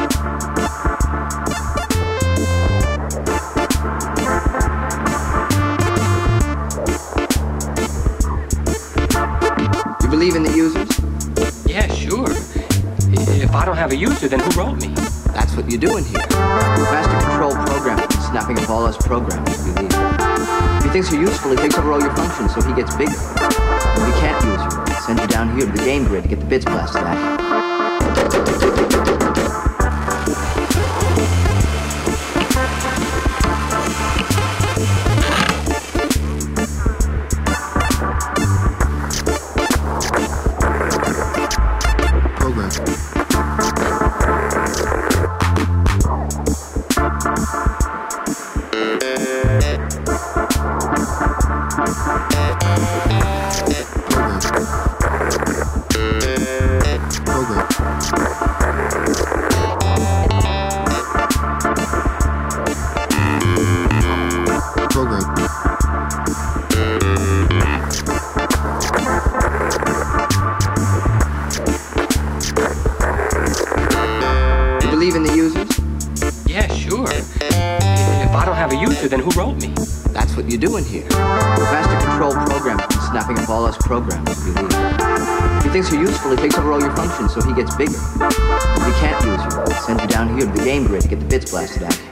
You believe in the users? Yeah, sure. If I don't have a user, then who wrote me? That's what you're doing here. Master control programming, snapping up all us programs, you believe. If he thinks you're useful, he takes over all your functions, so he gets bigger. If he can't use you, he sends you down here to the game grid to get the bits blasted at you. Then who wrote me? That's what you're doing here. Master control programming, snapping up all us programs, you believe. If he thinks you're useful, he takes over all your functions, so he gets bigger. If he can't use you, he sends you down here to the game grid to get the bits blasted at you.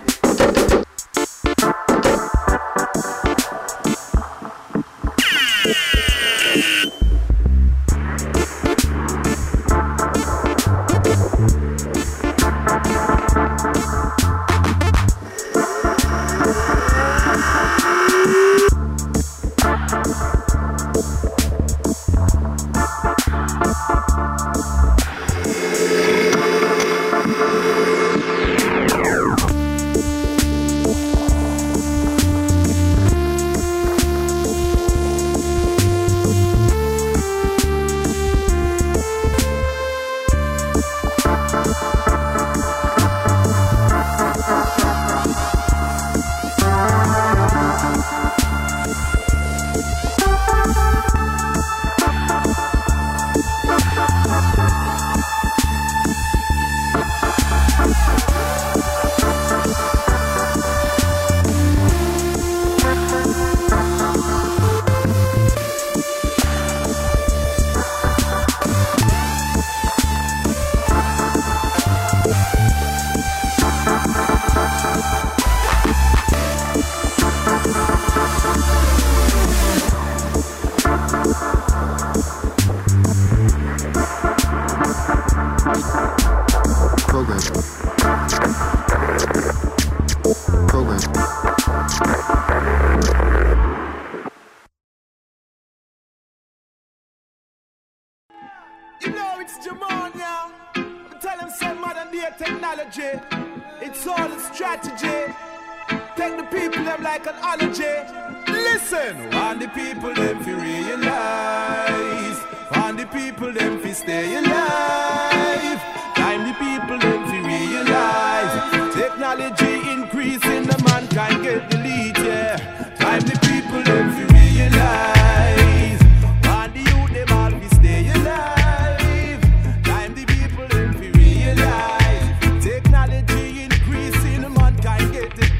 You know it's Jamon now. I'm telling some modern day technology. It's all a strategy. Take the people them like an ology. Listen, want the people them fi realize. Want the people them fi stay alive. Time the people them fi realize. Technology increasing, the mankind get the lead, yeah. Time the people them fi realize. Want the youth them all fi stay alive. Time the people them fi realize. Technology increasing, the mankind get the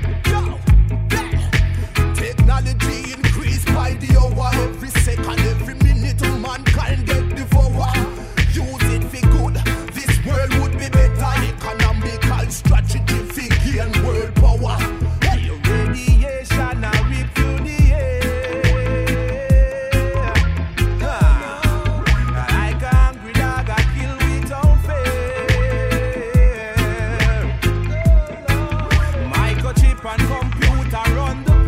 technology increase by the hour. Every second, every minute, mankind get devoured. Use it for good. This world would be better. Economical strategy for gain world power. Hey, radiation now rip through the air. Like a hungry dog, I kill without fear. Microchip and computer run the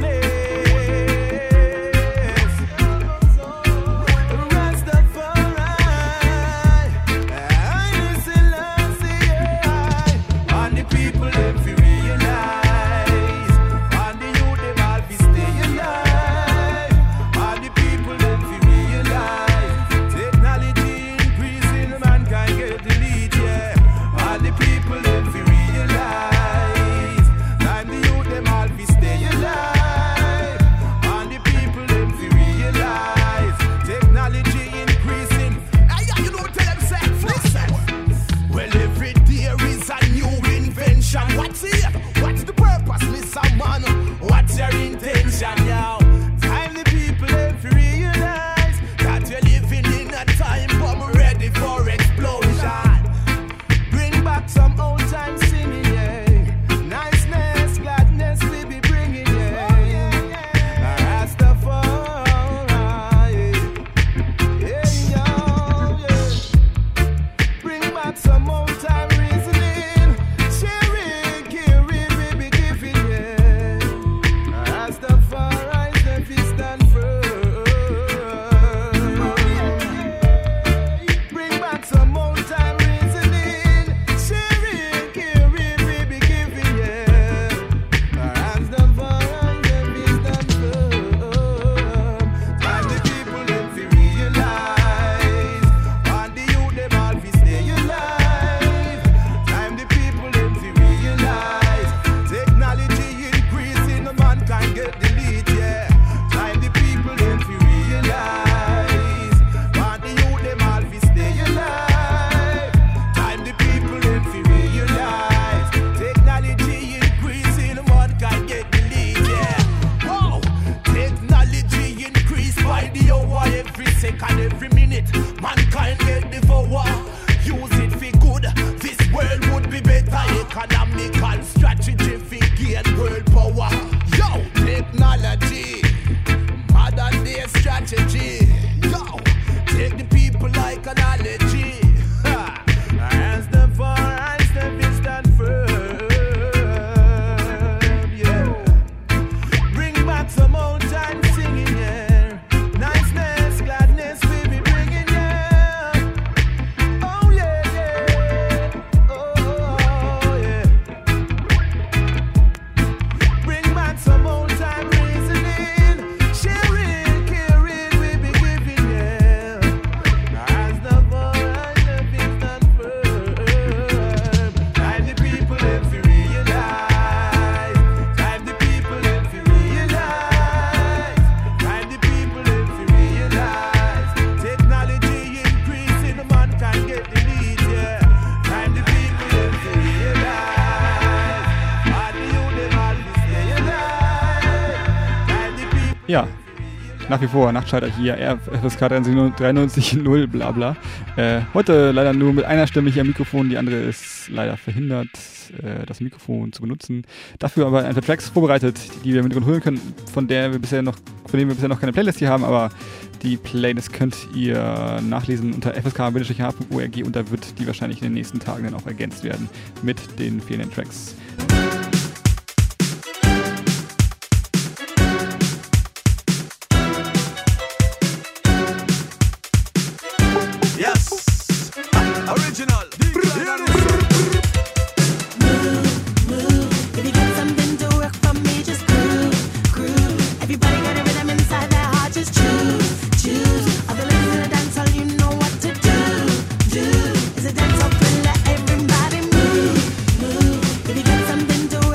what's the purpose, Mr. Man? What's your intention now? Time the people have to realize that we're living in a time bomb ready for explosion. Bring back some old time singing, yeah. Niceness, gladness we be bringing, yeah. Rastafari, yeah. Bring back some old time reasoning. Economical strategy for gain world power. Yo, technology, modern day strategy. Yo, take the people like analogy. Hands them for hands, them stand firm. Yeah, bring back some old time singing. Yeah, niceness, gladness we be bringing. Yeah, oh yeah, yeah. Oh yeah. Bring back some old time reasoning. Sharing, caring, we be giving, yeah. As the voice of it stand firm. Time the people have to realize. Time the people have to realize. Time the people have to realize. Technology increasing, the man can get the lead, yeah. Time the people have to realize. All the youth them all be stay alive. Time the people. Ja, Nach wie vor Nachtschalter hier, FSK 93.0, bla bla. Heute leider nur mit einer Stimme hier am Mikrofon, die andere ist leider verhindert, das Mikrofon zu benutzen. Dafür aber ein paar Tracks vorbereitet, die wir mit holen können, von denen wir bisher noch keine Playlist hier haben, aber die Playlist könnt ihr nachlesen unter fsk-h.org und da wird die wahrscheinlich in den nächsten Tagen dann auch ergänzt werden mit den fehlenden Tracks. Original. If you got something to work for me, just groove. Everybody got a rhythm inside their heart, just choose. All the ladies in the dance hall, you know what to do. It's a dance hall full of everybody move. If you got something to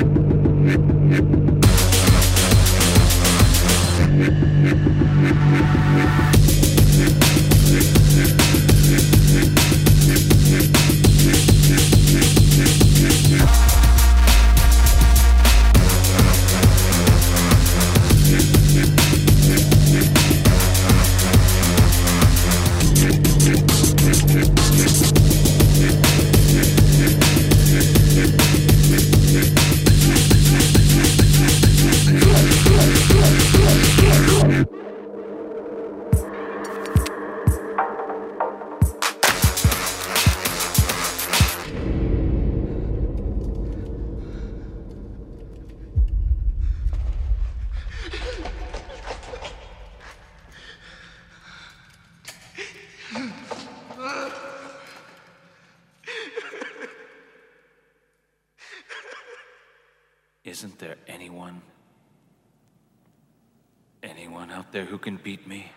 Isn't there anyone out there who can beat me?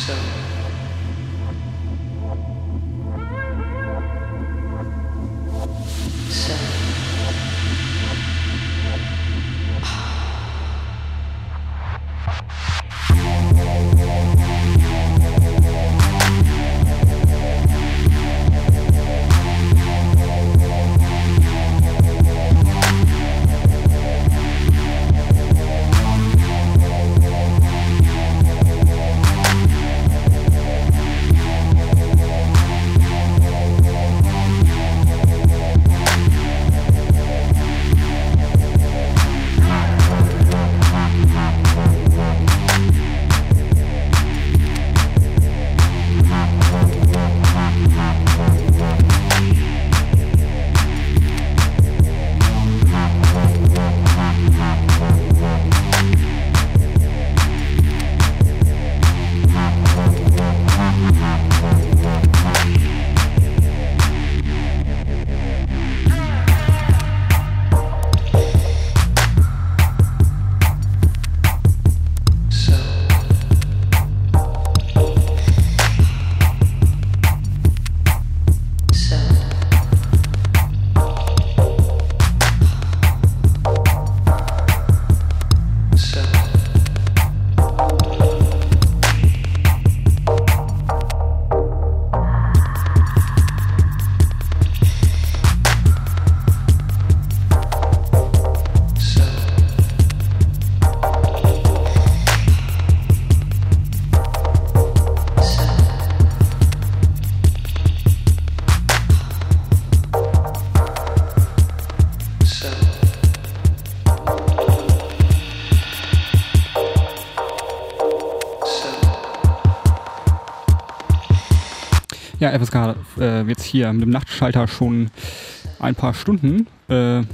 Ja, FSK jetzt hier mit dem Nachtschalter schon ein paar Stunden. Und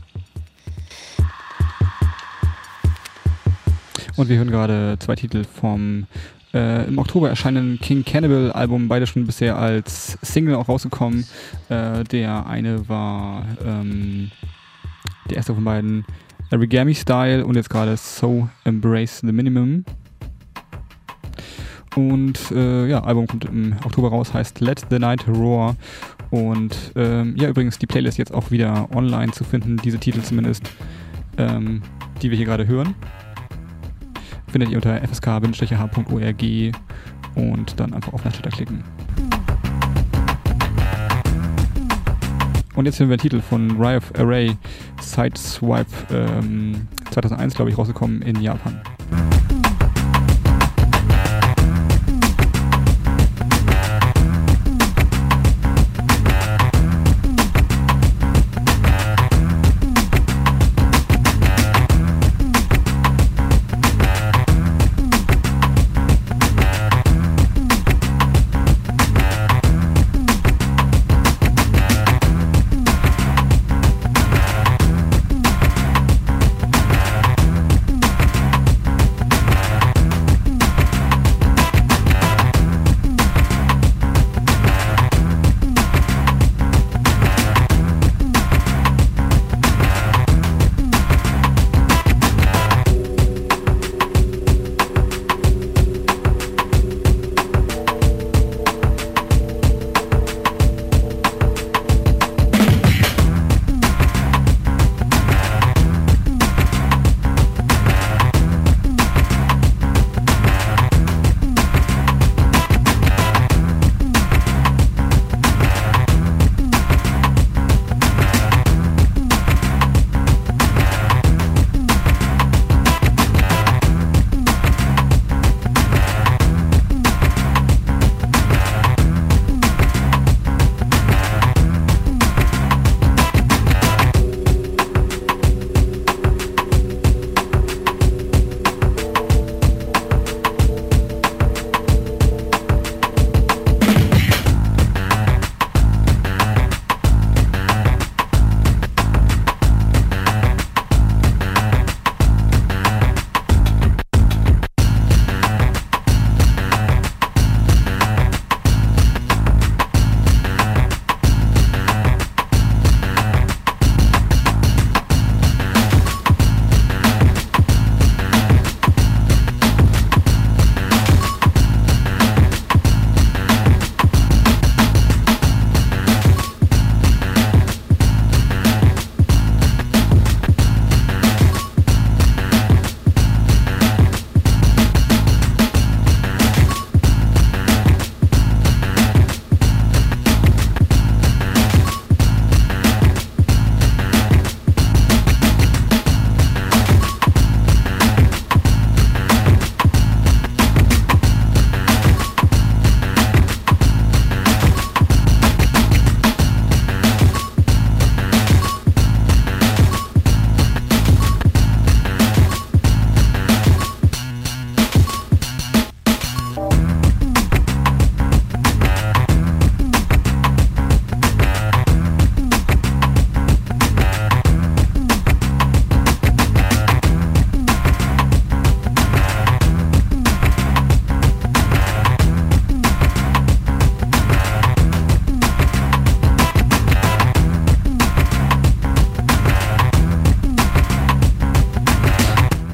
wir hören gerade zwei Titel vom im Oktober erscheinenden King Cannibal Album, beide schon bisher als Single auch rausgekommen. Der eine war der erste von beiden Origami Style und jetzt gerade So Embrace the Minimum. Und ja, Album kommt im Oktober raus, heißt Let the Night Roar. Und ja, übrigens die Playlist jetzt auch wieder online zu finden, diese Titel zumindest, die wir hier gerade hören. Findet ihr unter fsk-h.org und dann einfach auf Nachtschalter klicken. Und jetzt hören wir einen Titel von Riot Array, Sideswipe, 2001 glaube ich rausgekommen in Japan.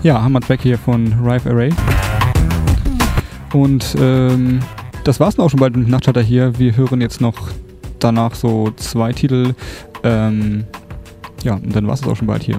Ja, Hammer-Track hier von Rive Array. Und das war's dann auch schon bald mit Nachtschalter hier. Wir hören jetzt noch danach so 2 Titel. Ja, und dann war's es auch schon bald hier.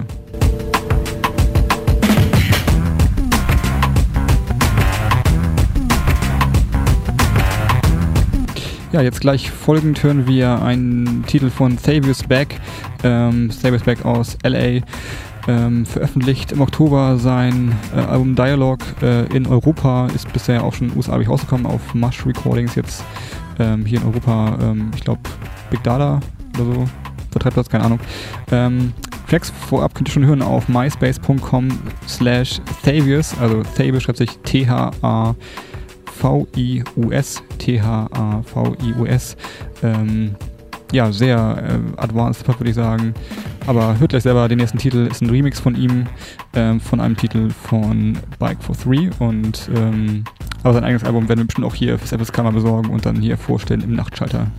Ja, jetzt gleich folgend hören wir einen Titel von Thavius Beck. Thavius Beck aus LA. Veröffentlicht im Oktober sein Album Dialogue in Europa, ist bisher auch schon in den USA rausgekommen auf Mush Recordings, jetzt hier in Europa, ich glaube Big Dada oder so, vertreibt das, keine Ahnung. Tracks vorab könnt ihr schon hören auf myspace.com/Thavius, also Thavius schreibt sich Thavius, ja, sehr advanced Pop, würde ich sagen. Aber hört gleich selber, den nächsten Titel ist ein Remix von ihm, von einem Titel von Bike for Three. Und aber sein eigenes Album werden wir bestimmt auch hier fürs FSK mal besorgen und dann hier vorstellen im Nachtschalter.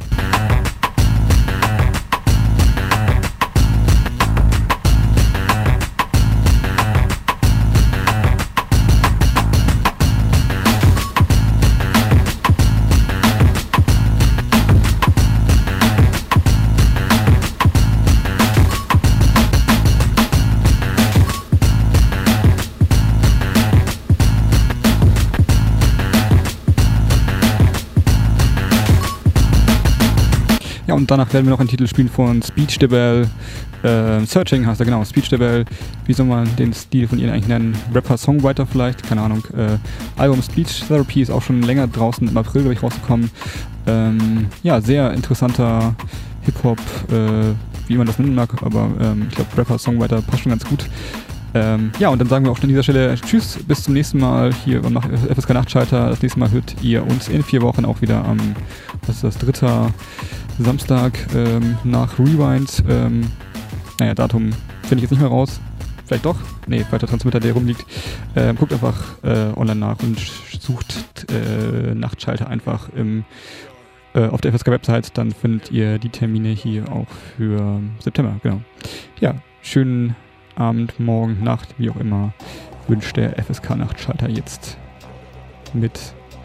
Und danach werden wir noch einen Titel spielen von Speech Debel. Searching heißt er, genau. Speech Debel. Wie soll man den Stil von ihnen eigentlich nennen? Rapper, Songwriter vielleicht? Keine Ahnung. Album Speech Therapy ist auch schon länger draußen, im April, glaube ich, rausgekommen. Ja, sehr interessanter Hip-Hop, wie man das nennen mag. Aber ich glaube, Rapper, Songwriter passt schon ganz gut. Ja, und dann sagen wir auch schon an dieser Stelle Tschüss, bis zum nächsten Mal hier beim FSK Nachtschalter. Das nächste Mal hört ihr uns in 4 Wochen auch wieder am, was ist das, 3. Samstag nach Rewind. Naja, Datum finde ich jetzt nicht mehr raus. Vielleicht doch. Nee, weiter Transmitter, der rumliegt. Guckt einfach online nach und sucht Nachtschalter einfach auf der FSK-Website. Dann findet ihr die Termine hier auch für September. Genau. Ja, schönen Abend, Morgen, Nacht, wie auch immer, wünscht der FSK-Nachtschalter jetzt mit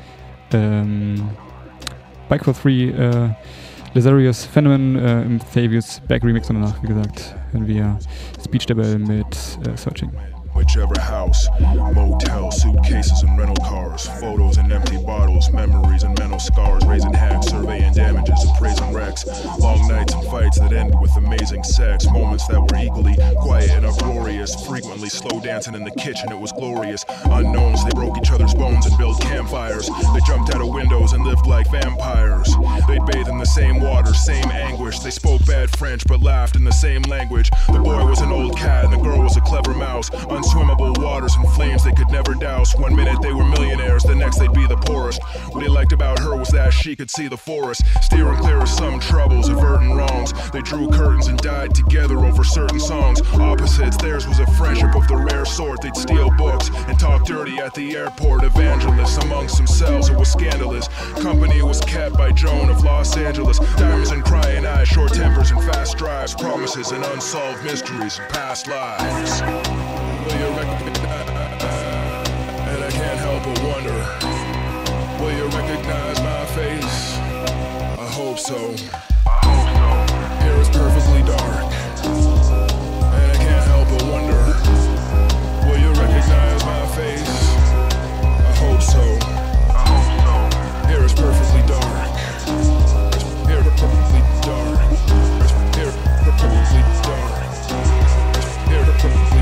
Bike for Three, Lazarus Phenomenon im Thavius Back Remix und danach, wie gesagt, hören wir Speech Debel mit Searching. Whichever house, motel, suitcases and rental cars, photos and empty bottles, memories and mental scars, raising hacks, surveying damages, appraising wrecks, long nights and fights that ended with amazing sex, moments that were equally quiet and uproarious, frequently slow dancing in the kitchen, it was glorious, unknowns, they broke each other's bones and built campfires, they jumped out of windows and lived like vampires, they'd bathe in the same water, same anguish, they spoke bad French but laughed in the same language, the boy was an old cat and the girl was a clever mouse, unswimmable waters and flames they could never douse. One minute they were millionaires, the next they'd be the poorest. What he liked about her was that she could see the forest, steering clear of some troubles, averting wrongs. They drew curtains and died together over certain songs. Opposites, theirs was a friendship of the rare sort. They'd steal books and talk dirty at the airport. Evangelists amongst themselves, it was scandalous. Company was kept by Joan of Los Angeles. Diamonds and crying eyes, short tempers and fast drives. Promises and unsolved mysteries and past lives. Will you recognize, and I can't help but wonder, will you recognize my face? I hope so. Here it's perfectly dark, and I can't help but wonder, will you recognize my face? I hope so. Here it's perfectly dark. Here it's perfectly dark. Here it's perfectly dark. Here it's perfectly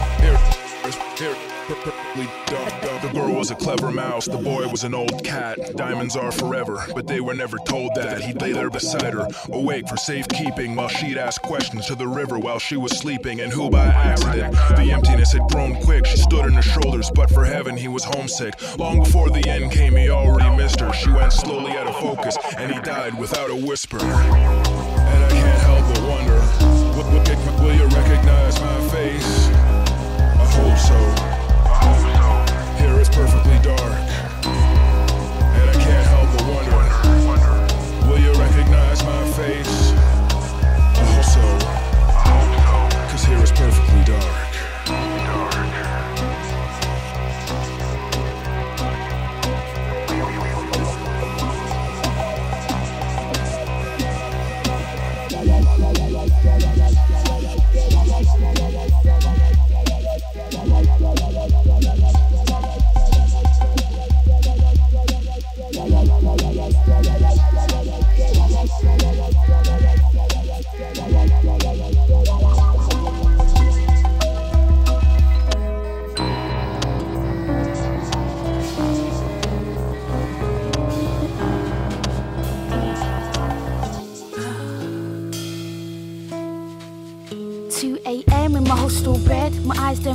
The girl was a clever mouse, the boy was an old cat. Diamonds are forever, but they were never told that. He'd lay there beside her, awake for safekeeping, while she'd ask questions to the river while she was sleeping. And who by accident? The emptiness had grown quick, she stood on his shoulders, but for heaven he was homesick. Long before the end came, he already missed her. She went slowly out of focus, and he died without a whisper. And I can't help but wonder, will you recognize my face? I hope so. Here it's perfectly dark, and I can't help but wonder, will you recognize my face? I hope so, 'cause here it's perfectly dark.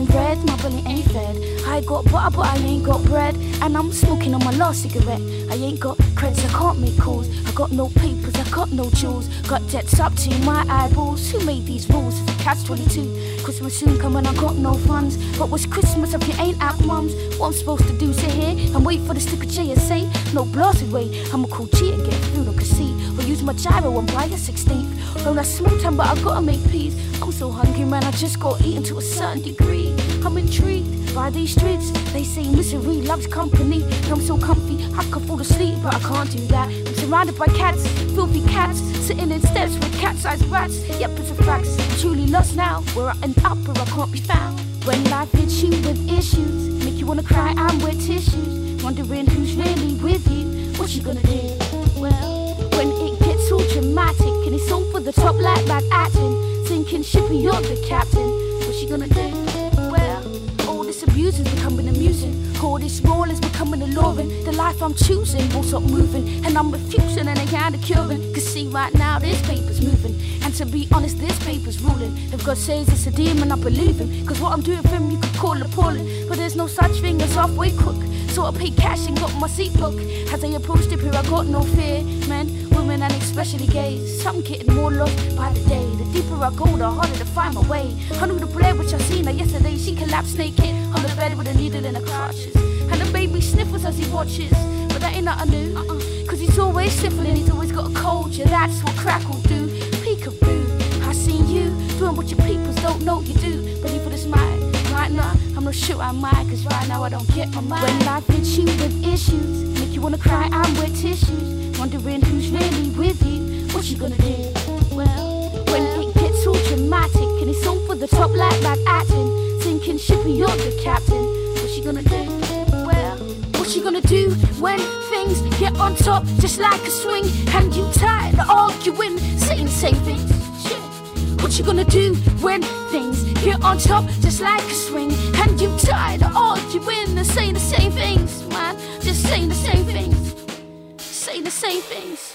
red, my belly ain't fed. I got butter, but I ain't got bread. And I'm smoking on my last cigarette. I ain't got creds, I can't make calls. I got no papers, I got no jewels. Got debts up to my eyeballs. Who made these rules? It's a catch-22. Christmas soon coming, I got no funds. But what's Christmas if you ain't at mum's? What I'm supposed to do, sit here and wait for the stick of JSA? No blasted way, I'm a cool cheat and get food on casino. Or use my gyro and buy a 16th. Well, that's small time, but I gotta make peace. I'm so hungry, man, I just got eaten to a certain degree. I'm intrigued by these streets. They say misery loves company. I'm so comfy, I could fall asleep, but I can't do that. I'm surrounded by cats, filthy cats, sitting in steps with cat-sized rats. Yep, it's a fact, I'm truly lost now. Where I end up, where I can't be found. When life hits you with issues, make you wanna cry and wear tissues. Wondering who's really with you, what you gonna do? Well, when it gets all dramatic and it's all for the top like bad acting, thinking shippy you're the captain, what you gonna do? Well, all this abuse is becoming amusing. All this role is becoming alluring. The life I'm choosing won't stop moving, and I'm refusing and ain't kinda curing. Cause see right now this paper's moving, and to be honest this paper's ruling. If God says it's a demon I believe him, cause what I'm doing for him you could call appalling. But there's no such thing as halfway quick, so I paid cash and got my seat booked. As I approached it here I got no fear. Men, women and especially gays, some getting more lost by the day. The deeper I go the harder to find my way. I knew the player which I seen her yesterday. She collapsed naked on the bed with a needle in her crotches, and the baby sniffles as he watches. But that ain't nothing new, cause he's always sniffling, he's always got a cold. Yeah, that's what crack will do. Peekaboo, I seen you doing what your peoples don't know you do. Ready for this mic? Right now, I'm not sure I might, cause right now I don't get my mind. When life hits you with issues, make you wanna cry and wear tissues. Wondering who's really with you, what you gonna do? Well, when it gets all dramatic and it's all for the top like bad acting, thinking shippy you're the captain, what you gonna do? Well, what you gonna do when things get on top just like a swing, and you tired of arguing, saying the same things? Shit. What you gonna do when things get on top just like a swing, and you tired of arguing and saying the same things? Man, just saying the same things, saying the same things.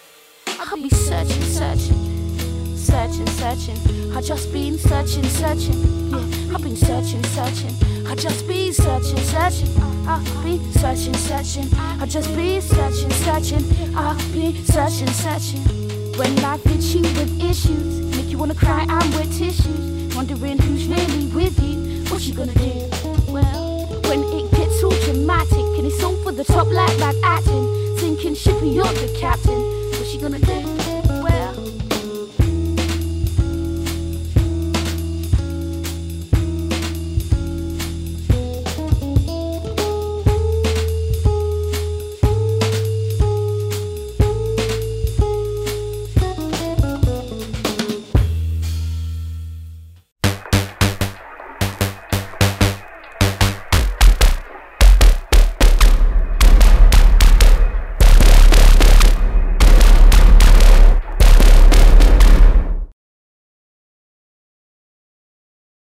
I'll be searching, searching, searching, searching. I just been searching, searching. Yeah, I've been searching, searching. I just been searching, searching. I've been searching, searching. I just been searching, searching. I've been searching, searching. When life hits you with issues, make you wanna cry and wear tissues. Wondering who's really with you, what you gonna do? Well, when it gets all dramatic and it's all for the top like bad acting, thinking shippy you're the captain, what you gonna do?